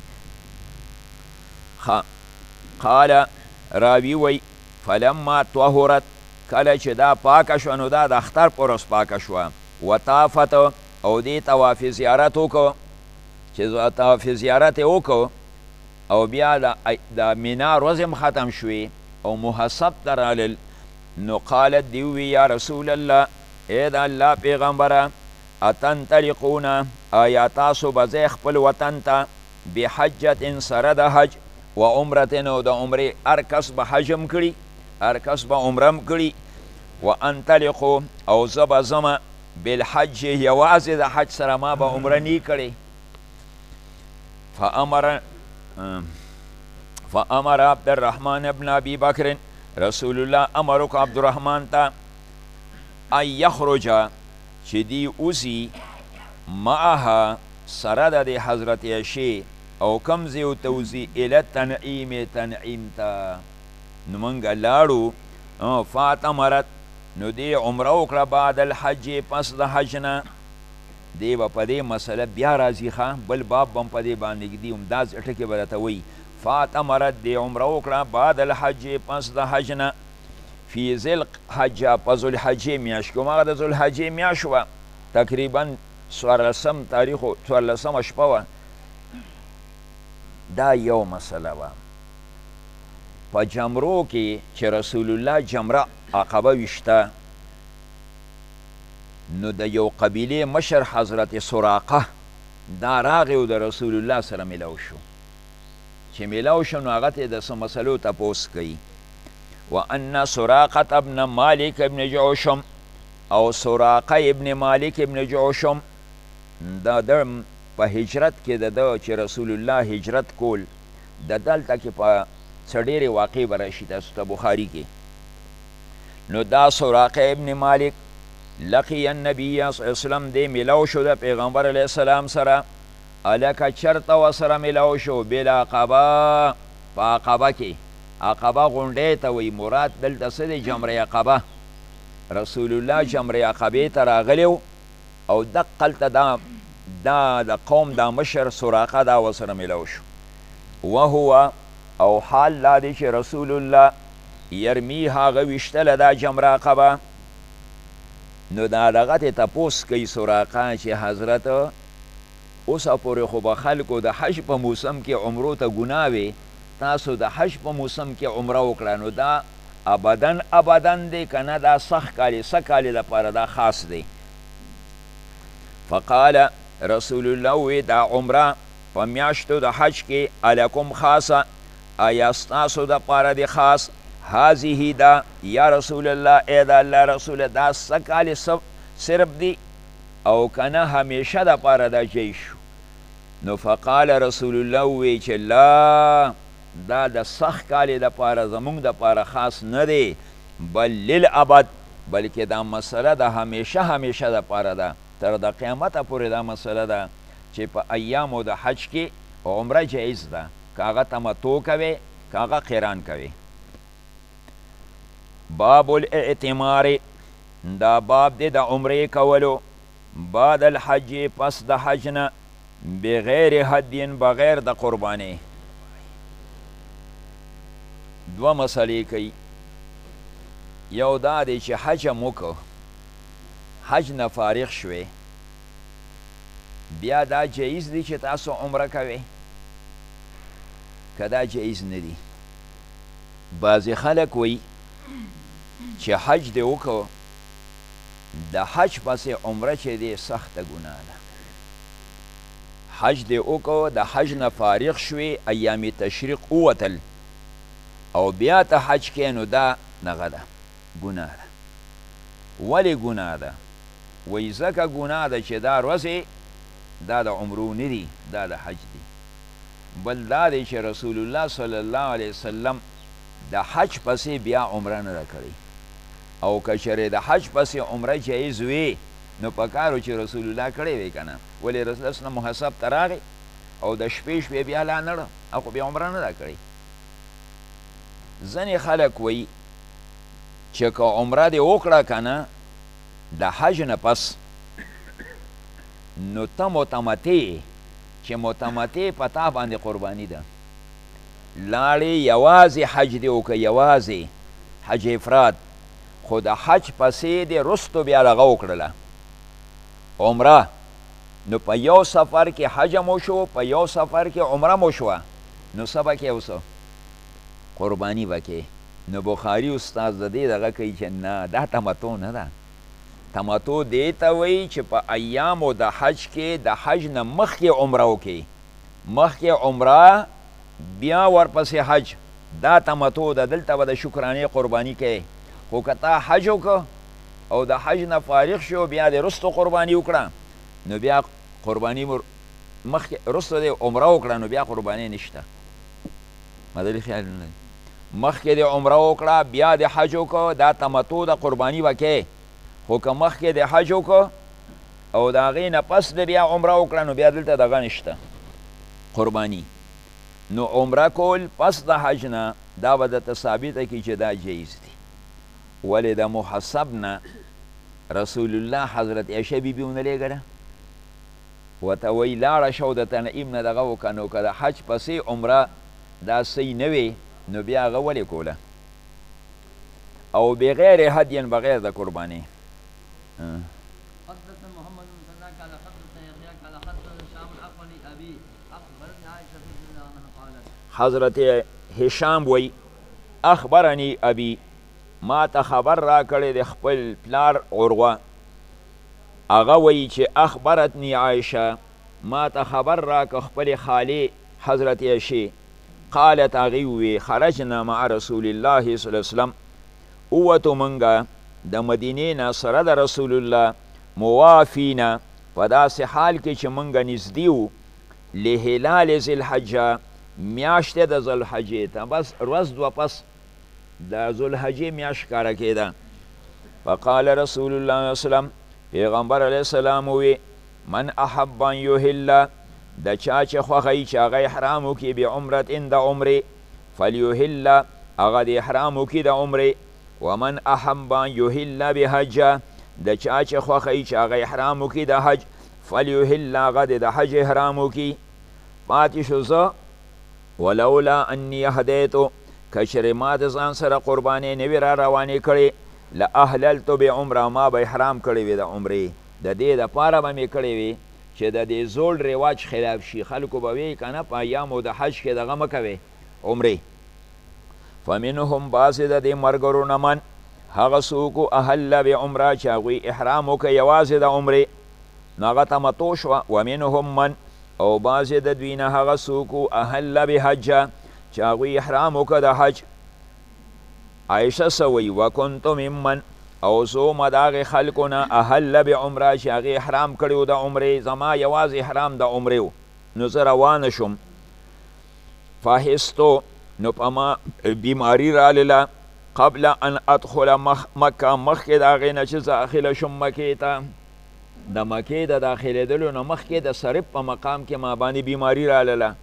قال راوی وی فلما طهرت کله چې دا پاکه شوه نو دا د اختر په ورځ پاکه شوه وطافت او دې طواف زیارت وکړو چې طواف زیارت یې وکړو او بیا د مینا ورځې هم ختم شوې او محسب ته رالل نو قالت دی وی یا رسول الله ای د الله پیغمبره اتنطلقون آیا تاسو به ځئ خپل وطن ته بحجة سره د حج و عمرتن او د عمرې هر کس به حج هم کړي هر کس به عمره هم کړي و انطلقو او زه به ځمه بالحج یوازې د حج سره ما به عمره نی کړې فامر عبد الرحمن ابن ابي بکر رسول الله امر وکړ عبدالرحمن ته ان یخرج چې دی اوزي معها سره د حضرت عایشې او کم ځای ورته وځي الی تنعیم تنعیم ته. نو موږ لاړو فاعتمرت نو دی عمره وکړه بعد الحج پس د حج نه. دی به په دې مسله بیا راځي ښه بل باب به هم په دې باندې ږدي همدا ټکې به راته وایي. فاعتمرت دی عمره وکړه بعد الحج پس د حج نه فی ذوالحجه په ذوالحجې میاشت کې هماغه د ذوالحجې میاشت وه تقریبا 14 تاریخ 14 شپه وه. دا یو مسله وه. په جمرو کې چې رسول الله جمره عقبه ویشته نو د یو قبیلې مشر حضرت سراقه دا راغی او د رسول الله سره میلاو شو. چې میلاو شو نو هغه ته د څه مسلو تپوس کوي. وان سراقه ابن مالک ابن جعشم او سراقه ابن مالک ابن جعشم دا د په هجرت کې د ده چې رسول الله هجرت کول د دلته کې په څه ډېرې واقعې به راشي تاسو ته بخاري کې. نو دا سراقه ابن مالک لقی النبی صلی الله علیه وسلم دی میلاو شو د پیغمبر علیه السلام سره الکه چرته ورسره میلاو شو بالعقبه په عقبه کې. عقبه غونډۍ ته وایي مراد دلته څه دی جمره عقبه. رسول الله جمره عقبې ته راغلی او دقلته دا د قوم دا مشر سراقه دا ورسره میلاو شو. وهو او حال لا دی چې رسول الله یرمی هغه ویشتله دا جمره عقبه. نو دا دغه ته تپوس کوي سراقه چې حضرت اوسه پورې خو به خلکو د حج په موسم کې عمرو ته ګناه وي تاسو د حج په موسم کې عمره وکړه نو دا ابدن دی که نه دا سخت کالې څه کالې لپاره دا خاص دی. فقال رسول الله وی دا عمره په میاشتو د حج کې الکم خاصه آیا ستاسو دپاره دی خاص هذه دا یا رسول الله ای دا الله رسول دا څه کالې صرف دی او که نه همیشه دپاره دا جی شو. نو فقال رسول الله وی چې لا دا د سخت کالې دپاره زمونږ دپاره خاص نه دی بل للابد بلکې دا مسله د همیشه دپاره ده تر د قیامته پورې دا مسله ده چې په ایامو د حج کې عمره جایز ده که هغه تمتع کوي که هغه قران کوي. باب الاعتمار دا باب دی د عمرې کولو بعد الحج پس د حج نه بغیر هدین بغیر د قربانۍ. دوه مسلې کوي. یو دا دی چې حج هم وکړو حج نه فارغ شوې بیا دا جایز دی چې تاسو عمره کوئ که دا جایز نه دی. بعضې خلک وایي چې حج دی وکړو د حج پسې عمره چې دی سخته ګناه ده. حج دی وکړو د حج نه فارغ شوې ایام تشریق ووتل او بیا ته حج کې نو دا نغه ده ګناه ده. ولې ګناه ده؟ وایي ځکه ګناه ده چې دا ورځې دا د عمرو نه دي دا د حج دی. بل دا دی چې رسول الله صلی الله علیه وسلم د حج پسې بیا عمره نه ده کړې او که چېرې د حج پسې عمره جایز وي نو پکار و چې رسول الله کړی وی که نه. ولې رسول الله محسب ته راغی او د شپې بیا لا نړه او خو بیا عمره نه ده کړې. ځینې خلک وایي چې که عمره دې وکړه که نه د حج نه پس نو ته متمتع چې متمتع په تا باندې قرباني ده لاړې یوازې حج دې وکړه یوازې حج افراد خو د حج پسې دې رستو بیا دغه وکړله عمره نو په یو سفر کې حج مو شو په یو سفر کې عمره مو شوه نو څه به کې اوسه قرباني به کې. نو بخاري استاد د دې دغه کوي چې نه دا تمتع نه ده. تمتع دې ته وایي چې په ایامو د حج کې د حج نه مخکې عمره وکړي مخکې عمره بیا ورپسې حج دا تمتع ده. دلته به د شکرانې قرباني کوي خو که تا حج وکړه او د حج نه فارغ شو بیا د رستو قرباني وکړه نو بیا قرباني مخکې رستو دې عمره وکړه نو بیا قرباني نشته. مدلي خیال نه مخکې د عمره وکړه بیا د حج وکړه دا تمتع د قرباني به کې خو که مخکې د حج وکړه او د هغې نه پس د بیا عمره وکړه نو بیا دلته دغه نشته قرباني نو عمره کول پس د حج نه دا به درته ثابته کړي چې دا جایز دي ولې د محسب نه رسول الله حضرت عایشه بیبي ونه لېږله ورته وایي لاړه شه او د تنعیم نه دغه وکړه نو که د حج پسې عمره دا صحیح نه وي نو بیا هغه ولې کوله او بغیر هدین بغیر د قرباني حدثنا محمد بن مسنى قال حدثنا يحيى قال حدثنا هشام الاخبرني ابي اخبرتني عائشه رضي الله عنها قالت حضرت هشام وی اخبرني ابي ما ته خبر را کړی د خپل پلار عروه هغه وی چې اخبرتني عائشه ما ته خبر را که خپل خالي حضرت عائشه قالت هغې ووی خرجنا مع رسول الله صلی الله علیه وسلم ووتو منګه د مدینې نه سره د رسول الله موافینا په داسې حال کې چې منګه نږدې وو لهلال ذوالحجه میاشتې د ذوالحجې ته بس ورځ دوه پس د ذوالحجې میاشت ښکاره کېده فقال رسول الله صلی الله علیه وسلم پیغمبر علیه السلام ووی من احب ان یهله د چا چې خوښوي چې هغه احرام وکړي بعمرت د عمرې فلیهله هغه د احرام وکړي د عمرې ومن احب ان یهله بحجه د چا چې خوښوي چې هغه احرام وکړي د حج فلیهله هغه د حج احرام وکړي پاتې شو زه ولولا انی هدیتو که چېرې ما د ځان سره قربانۍ نه وي را روانې کړې لاحللت بعمره ما به احرام کړی وي د عمرې د دې دپاره به مې کړی وي چې د دې زوړ رواج خلاف شي خلکو به وی که نه په ایامو د حج کې دغه مه کوې عمرې فمنهم بعضې د دې ملګرو نه من هغه څوک اهله بعمره چې هغوی احرام وکړه یوازې د عمرې نو هغه تمتع شوه ومنهم من او بعضې د دوی نه هغه څوک اهله بحجه چې هغوی احرام وکړه د حج عایشه څه وایي وکنت ممن او زه مه د هغې خلکو نه اهله بعمره چې هغې احرام کړی و د عمرې زما یوازې احرام د عمرې و نو زه روانه شوم فاحستو نو په ما بیماري رالله قبل ان ادخل مکه مخکې د هغې نه چې داخله شم مکې ته د مکې د داخلېدلو نه مخکې د صرف په مقام کې ما باندې بیماري رالله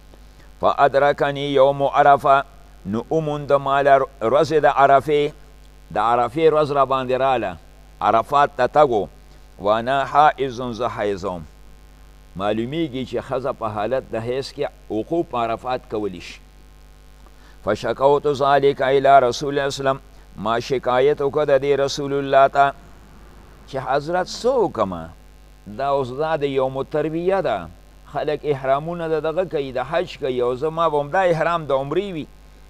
فادرکني یوم عرفه نو اوموند ماله ورځې د عرفې د عرفې ورځ را باندې راله عرفات ته تګو وانا حائض زه حیضوم معلومیږي چې ښځه په حالت د حیض کې وقوف په عرفات کولی شي فشکوت ذلک الی رسول الله وسلم ما شکایت وکړه د دې رسول الله ته چې حضرت څه وکړمه دا اوس دا د یوم الترویه ده خلک احرامونه د دغه کوي د حج کوي او زما به همدا احرام د عمرې وي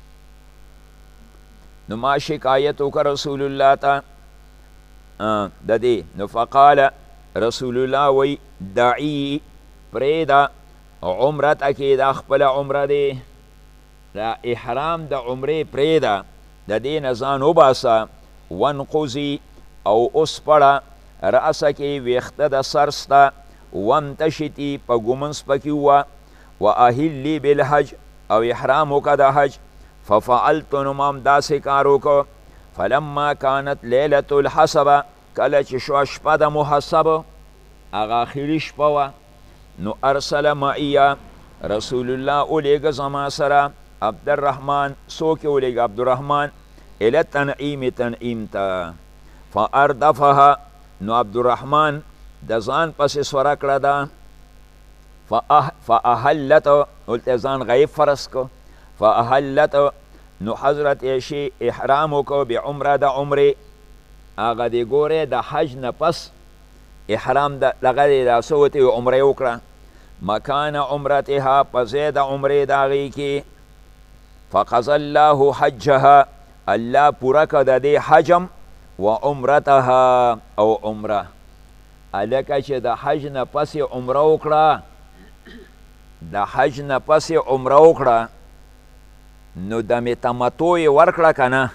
نو ما شکایت وکړه رسول الله ته د دې نو فقال رسول الله وی دعی پرېږده عمرته کې دا خپله عمره دی دا احرام د عمرې پرېږده د دې نه ځان وباسه وانقضي او اوسپړه رأسه کې ویښته د سر سته وامتشطي په ګومنس پکې ووه واهلي بالحج او احرام وکړه د حج ففعلت نو ما همداسې کار وکړه فلما كانت لیلة الحسبه کله چې شوه شپه د محسبه هغه آخري شپه وه نو ارسل معیه رسول الله ولیږه زما سره عبدالرحمن څوک یې ولیږه عبدالرحمن الی تنعیم تنعیم ته فاردفها نو عبدالرحمن د ځان پسې سوره کړه ده فاهلت ولته ځان غیب فرض کو فاهلت نو حضرت عایشې احرام وکړو بعمره د عمرې هغه دې ګورې د حج نه پس احرام دغه دې دا څه وتې عمرې وکړه مکان عمرتها په ځای د عمرې د هغې کې فقضى الله حجها الله پوره کړه د دې حجم و عمرتها او عمره هلکه چې د حج نه پسې عمره وکړه د حج نه پسې عمره وکړه نو دمې تمتع یې ورکړه که نه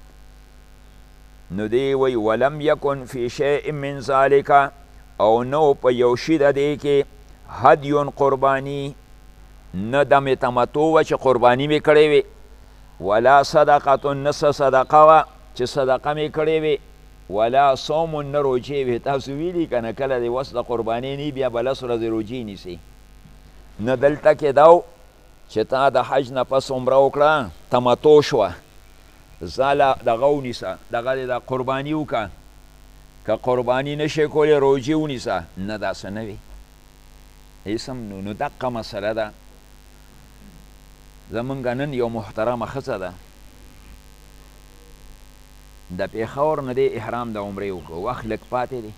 نو دی وی ولم یکن فی شیء من ذلک او نو په یو شي د دې کې هدی قربانی نه دم تمتع وه چې قرباني مې کړې وې ولا صدقه نه څه صدقه وه چې صدقه مې کړې وې ولا صوم نه روجې وې تاسو ویلي که نه کله د وس د قربانۍ نه بیا به 10 ورځې روجې نیسي نه دلته کې دا چې تا د حج نه پس عمره وکړه تمتع شوه ځاله دغه ونیسه دغه د قرباني وکړه که قرباني نشي کولی روجې ونیسه نه داسې نه وي هېڅ هم نو دقه مسله ده زمونږ نن یو محترمه ښځه ده د پېښور نه دی احرام د عمرې وکړو وخت لږ پاتې دی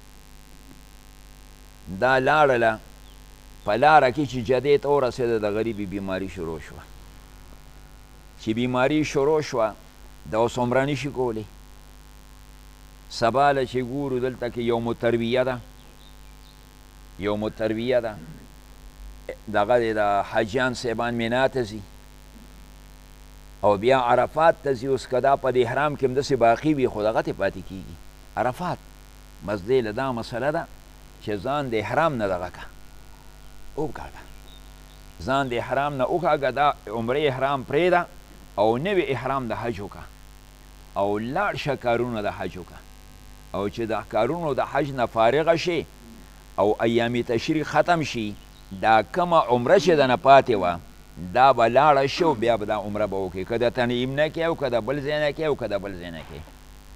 دا لاړله په لاره کې چې جدې ته ورسېده د غریبې بیماري شروع شوه چې بیماري شروع شوه د اوس عمره نشي کولی سبا له چې ګورو دلته کې یوم الترویه ده یوم الترویه ده دغه دی د حاجیان صاحبان مینا ته ځي او بیا عرفات ته ځي اوس که دا په د احرام کې هم داسې باقي وي خو دغه ته پاتې کېږي عرفات بس دې له دا مسله ده چې ځان د احرام نه دغه که وکاږه ځان د احرام نه وکاږه دا عمرې احرام پرېږده او نوې احرام د حج وکړه او لاړ شه کارونه د حج وکړه او چې د کارونو د حج نه فارغه شي او ایام تشریق ختم شي دا کومه عمره چې دنه پاتې وه دا به لاړه شي او بیا به دا عمره به وکړي که د تنعیم نه کوي او که د بل ځای نه کوي او که د بل ځای نه کوي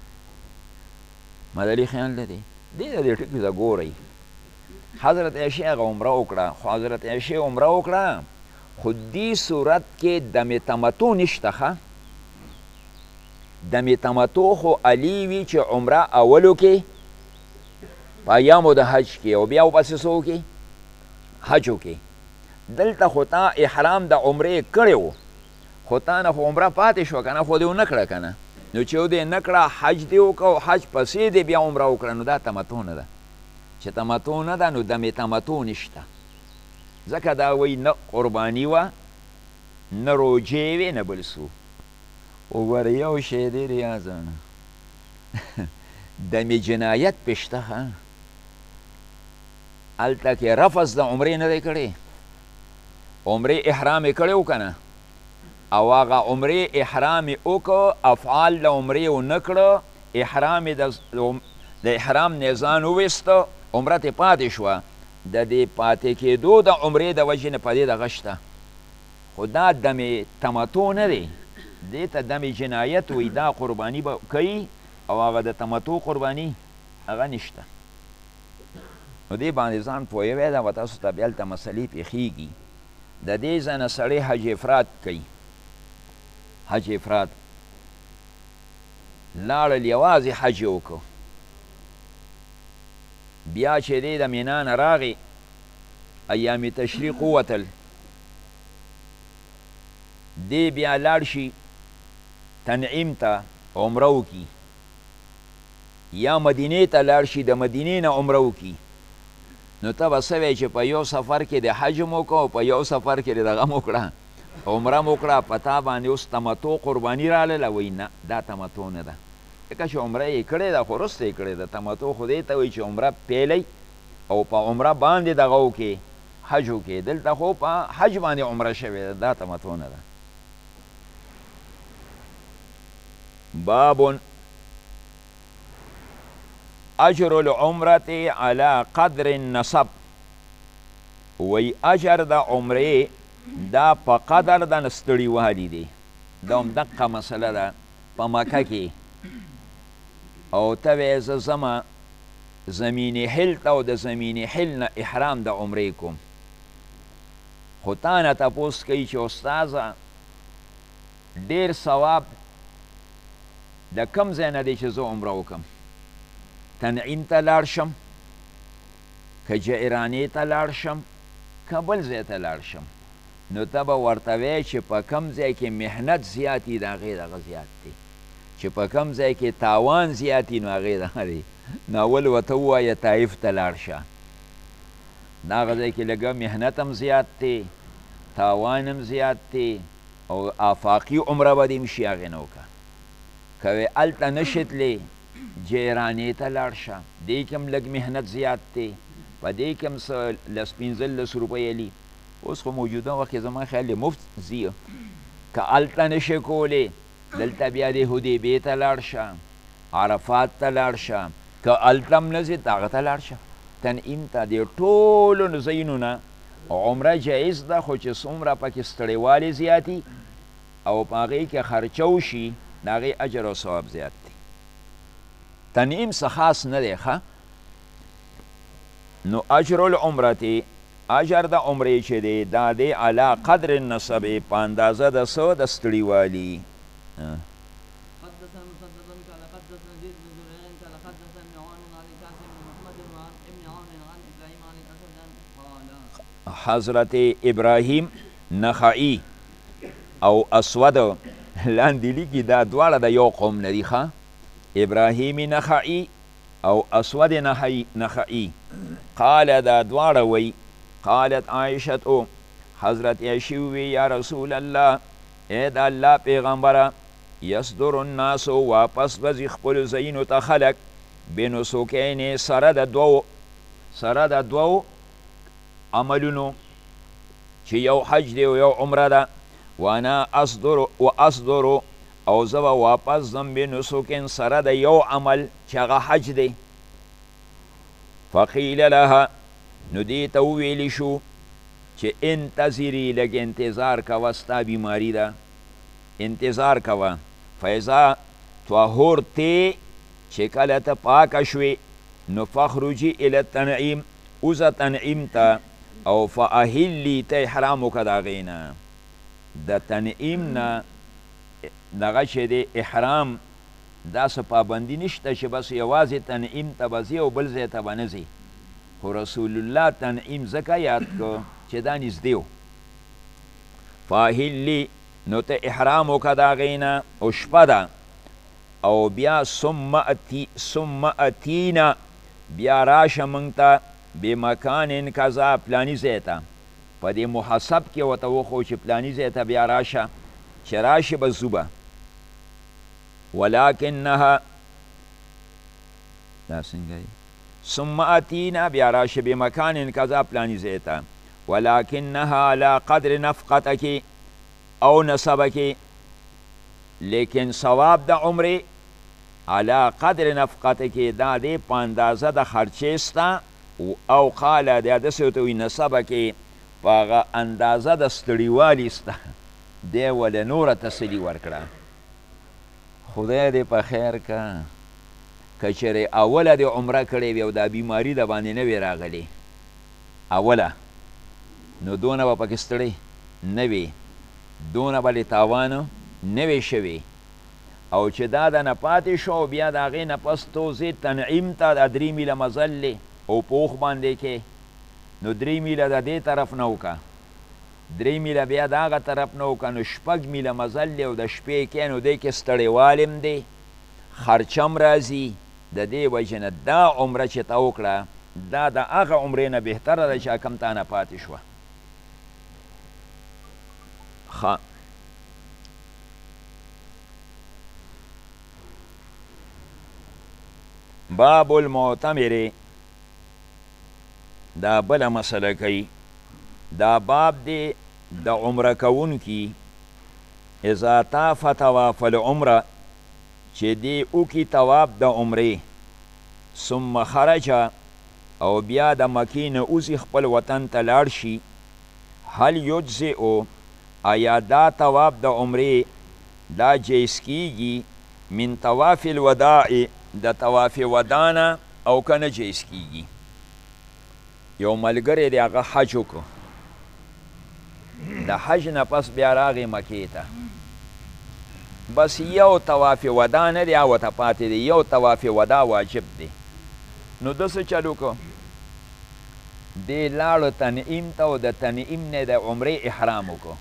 مدلي خیال لري دې د دې ټکي ته ګورئ حضرت عایشې هغه عمره وکړه خو حضرت عایشې عمره وکړه خو دې صورت کې دم تمتع نشته ښه دم تمتع خو علی وي چې عمره اولو کې په ایامو د حج کې او بیا ورپسې څه وکړي حج وکړي دلته خو تا احرام د عمرې کړی و خو تا نه خو عمره پاتې شوه که نه خو دې ونه کړه که نه نو چې دې نه کړه حج دې وکړه او حج پسې دې بیا عمره وکړه نو دا تمتع نه ده چې تمتع نه ده نو دم تمتع نشته ځکه دا وایي نه قرباني وه نه روجې وې نه بل څه وګوره یو شی دی ریاضه دم جنایت پې شته ښه هلته کې رفض د عمرې نه دی کړی عمرې احرام یې کړی و که نه او هغه عمرې احرام یې وکړه افعال د عمرې ونه کړه احرام د احرام نه ځان وویسته عمره ترې پاتې شوه د دې پاتې کېدو د عمرې د وجې نه په دې دغه شته خو دا دم تمتع نه دی دې ته دم جنایت وایي دا قرباني به کوي او هغه د تمتع قرباني هغه نشته نو دې باندې ځان پوهوی ده به تاسو ته بیا هلته مسلې پېښېږي د دې ځای نه سړی حج افراد کوي حج افراد لاړل یوازې حج یې وکړو بیا چې دی د مینا نه راغی ایام تشریق ووتل دی بیا لاړ شي تنعیم ته عمره وکړي یا مدینې ته لاړ شي د مدینې نه عمره وکړي نو ته به څه وایې چې په یو سفر کې د حج م وکړه او په یو سفر کې د دغه م وکړه عمره م وکړه په تا باندې اوس تمتع قرباني راغله وایي نه دا تمتع نه ده ځکه چې عمره یې کړې ده خو وروسته یې کړې ده تمتع خو دې ته وایي چې عمره پیلی او په عمره باندې دغه وکړې حج وکړې دلته خو په حج باندې عمره شوې ده دا تمتع نه ده باب اجر العمرة على قدر النصب وی اجر د عمره دا په قدر د نستړي والی دی دا هم دقه مسله ده په مکه کې او ته وایې زه ځمه زمین حل ته او د زمین حل نه احرام د عمرې کوم خو تا نه تپوس کوي چې استاذه ډېر ثواب د کم ځای نه دی چې زه عمره وکړم تنعیم ته لاړ شم که جعرانې ته لاړ شم که بل ځای ته لاړ شم نو ته به ورته وایې چې په کم ځای کې محنت زیات دي د هغې دغه زیات دی چې په کم ځای کې تاوان زیات دي نو هغې دغه دی نو اول ورته ووایه طایف ته لاړ شه د هغه ځای کې لږه محنت هم زیات دی تاوان هم زیات دی او آفاقي عمره به دې هم شي هغې نه وکړه که وی هلته نشي تللی جیرانې ته لاړ شه دې کې هم لږ محنت زیات دی په دې کې هم څه 15 روپۍ علي اوس خو موجوده وخت کې زما خیال دی مفت ځي که هلته نشي کولی دلته بیا د حدیبیې ته لاړ شه عرفات ته لاړ شه که هلته هم نه ځې هغه ته لاړ شه تنعیم ته د ټولو ځایونو نه عمره جایز ده خو چې څومره پکې ستړیوالي زیاتي او په هغې کې خرچه وشي د هغې اجر او ثواب زیات دی تنعیم څه خاص نه دی ښه نو اجر العمرتې اجر د عمرې چې دی دا دی علی قدر النسب په اندازه د څه د ستړیوالي حدثنا مسدد قال حدثنا زيد بن زريع قال حدثنا ابن عون عن القاسم بن محمد وعن ابن عون عن ابراهيم عن الاسود قال حضرت ابراهیم نخعی او اسود لاندې لیکي دا دواړه د یو قوم نه دي ښه ابراهیم نخعی او اسود نخعی قال دا دواړه وی قالت عائشة حضرت عائشة وی یا رسول الله ای د الله پیغمبره یصدر الناس واپس بزی خپلو ځایونو ته خلک بنسکین سره د دوو عملونو چې یو حج دی او یو عمره ده وانا اصدر او زه به واپس ځم بنسکین سره د یو عمل چې هغه حج دی فقیل لها نو دې ته وویلی شو چې انتظري لږ انتظار کوه ستا بیماري ده انتظار کوه فاذا طهرتې چې کله ته پاکه شوې نو فخرجي الی التنعیم اوزه تنعیم ته او فاهلي ته احرام وکړه د هغې نه د تنعیم نه دغه چې دی احرام داسې پابندي نشته چې بس یوازې تنعیم ته به ځې او بل ځای ته به نه ځې خو رسول الله تنعیم ځکه یاد کو چې دا نږدې و فاهلي نو ته احرام وکړه د هغې نه او شپه ده او بیا ثم اتینا بیا راشه موږ ته بمکان کذا پلاني ځای ته په دې محسب کې ورته وښو چې پلاني ځای ته بیا راشه چې راشي به ځو به ولکنها دا څنګه ثم اتینا بیا راشه بمکان کذا پلاني ځای ته ولکنها علی قدر نفقتک او نسبک لیکن ثواب د عمرې علی قدر نفقتک دا دی په اندازه د خرچې ستا او قال دا داسې ورته وایي نسبک په هغه اندازه د ستړیوالي ستا دی ولې نوره تسلي ورکړه خدای دې په خیر که که چېرې اوله دې عمره کړې وي او دا بیماري د باندې نه وي راغلې اوله نو دونه به پکې ستړی نه وي دونه به دې تاوان نه وي شوی او چې دا د نه پاتې شو بیا د هغې نه پس توځې تنعیم ته د 3 میله مزل او پوخ باندې کې نو 3 میله د دې طرف نه وکړه 3 میله بیا د هغه طرف نه وکړه نو 6 میله مزل او د شپې کې نو دی کې ستړیوال هم دی خرچم راځي د دې وجې نه دا عمره چې ته وکړه دا د هغه عمرې نه بهتره ده چې کم تا نه پاتې شوه باب المعتمر دا بله مسله کوي دا باب دی د عمره کوونکي اذا طاف طواف العمره چې دی وکړي طواف د عمرې ثم خرج او بیا د مکې نه وځي خپل وطن ته لاړ شي هل یجزئ آیا دا طواف د عمرې دا جایز کیږي من طواف الوداع د طواف وداع نه او که نه جایز کیږي یو ملګری دی هغه حج وکړو د حج نه پس بیا راغی مکې ته بس یو طواف وداع نه دی هغه ته پاتې دی یو طواف وداع واجب دی نو ده څه چل وکړو دی لاړو تنعیم ته او د تنعیم نه د عمرې احرام وکړو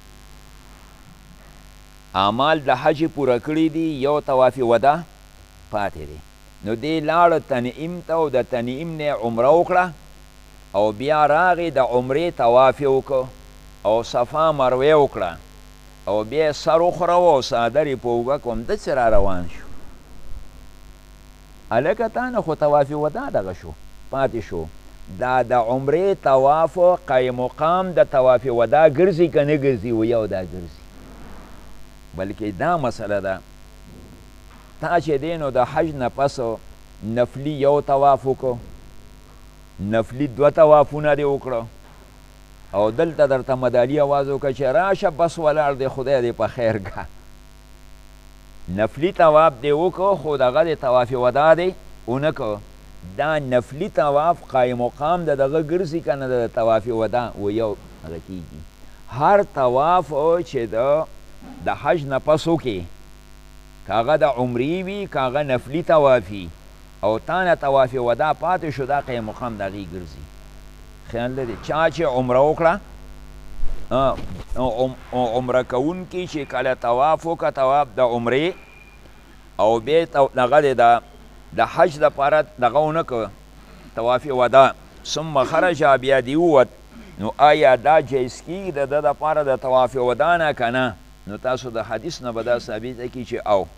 اعمال د حج پوره کړي دي یو طواف وداع پاتې دی نو دی لاړو تنعیم ته او د تنعیم نه عمره وکړه او بیا راغی د عمرې طواف وکړو او صفا مروه وکړه او بیا سر وخوروه او څادر یې په اوږه کړو همداسې را روان شو هلکه تا نه خو طواف وداع دغه شو پاتې شو دا د عمرې طواف قایم مقام د طواف ودا ګرځي که نه ګرځي و یو دا ګرځي بلکې دا مسله ده تا چې دی نو د حج نه پس نفلي یو طواف وکړو نفلي دوه طوافونه دې وکړه او دلته درته مدالي اواز وکړه چې راشه بس ولاړ دی خدای دې په خیر کا نفلي طواف دې وکړو خو دغه د طواف ودا دی ونه کړو دا نفلی طواف قایم مقام د دغه ګرځي که نه د طواف ودا و یو هغه کېږي هر طواف چې د حج نه پس وکړې که هغه د عمرې وي که هغه نفلي طواف وي او تا نه طواف ودا پاتې شو دا قایم مقام د هغې ګرځي خیال لري چا چې عمره وکړه عمره کوونکي چې کله طواف وکړه طواف د عمرې او بیا دغه دی د حج دپاره دغه ونه که طواف ودا ثم خرج بیا دې ووت نو آیا دا جایز کېږي د ده دپاره د طواف ودا نه که نه نو تاسو د حدیث نه به دا ثابته کړي چې او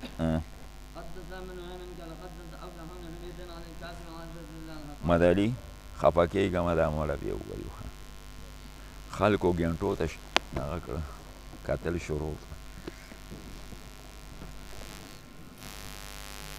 مدلي خفه کېږم دا موله بیا ووایو خلکو ګنټو ته هغه کړه کتل شروع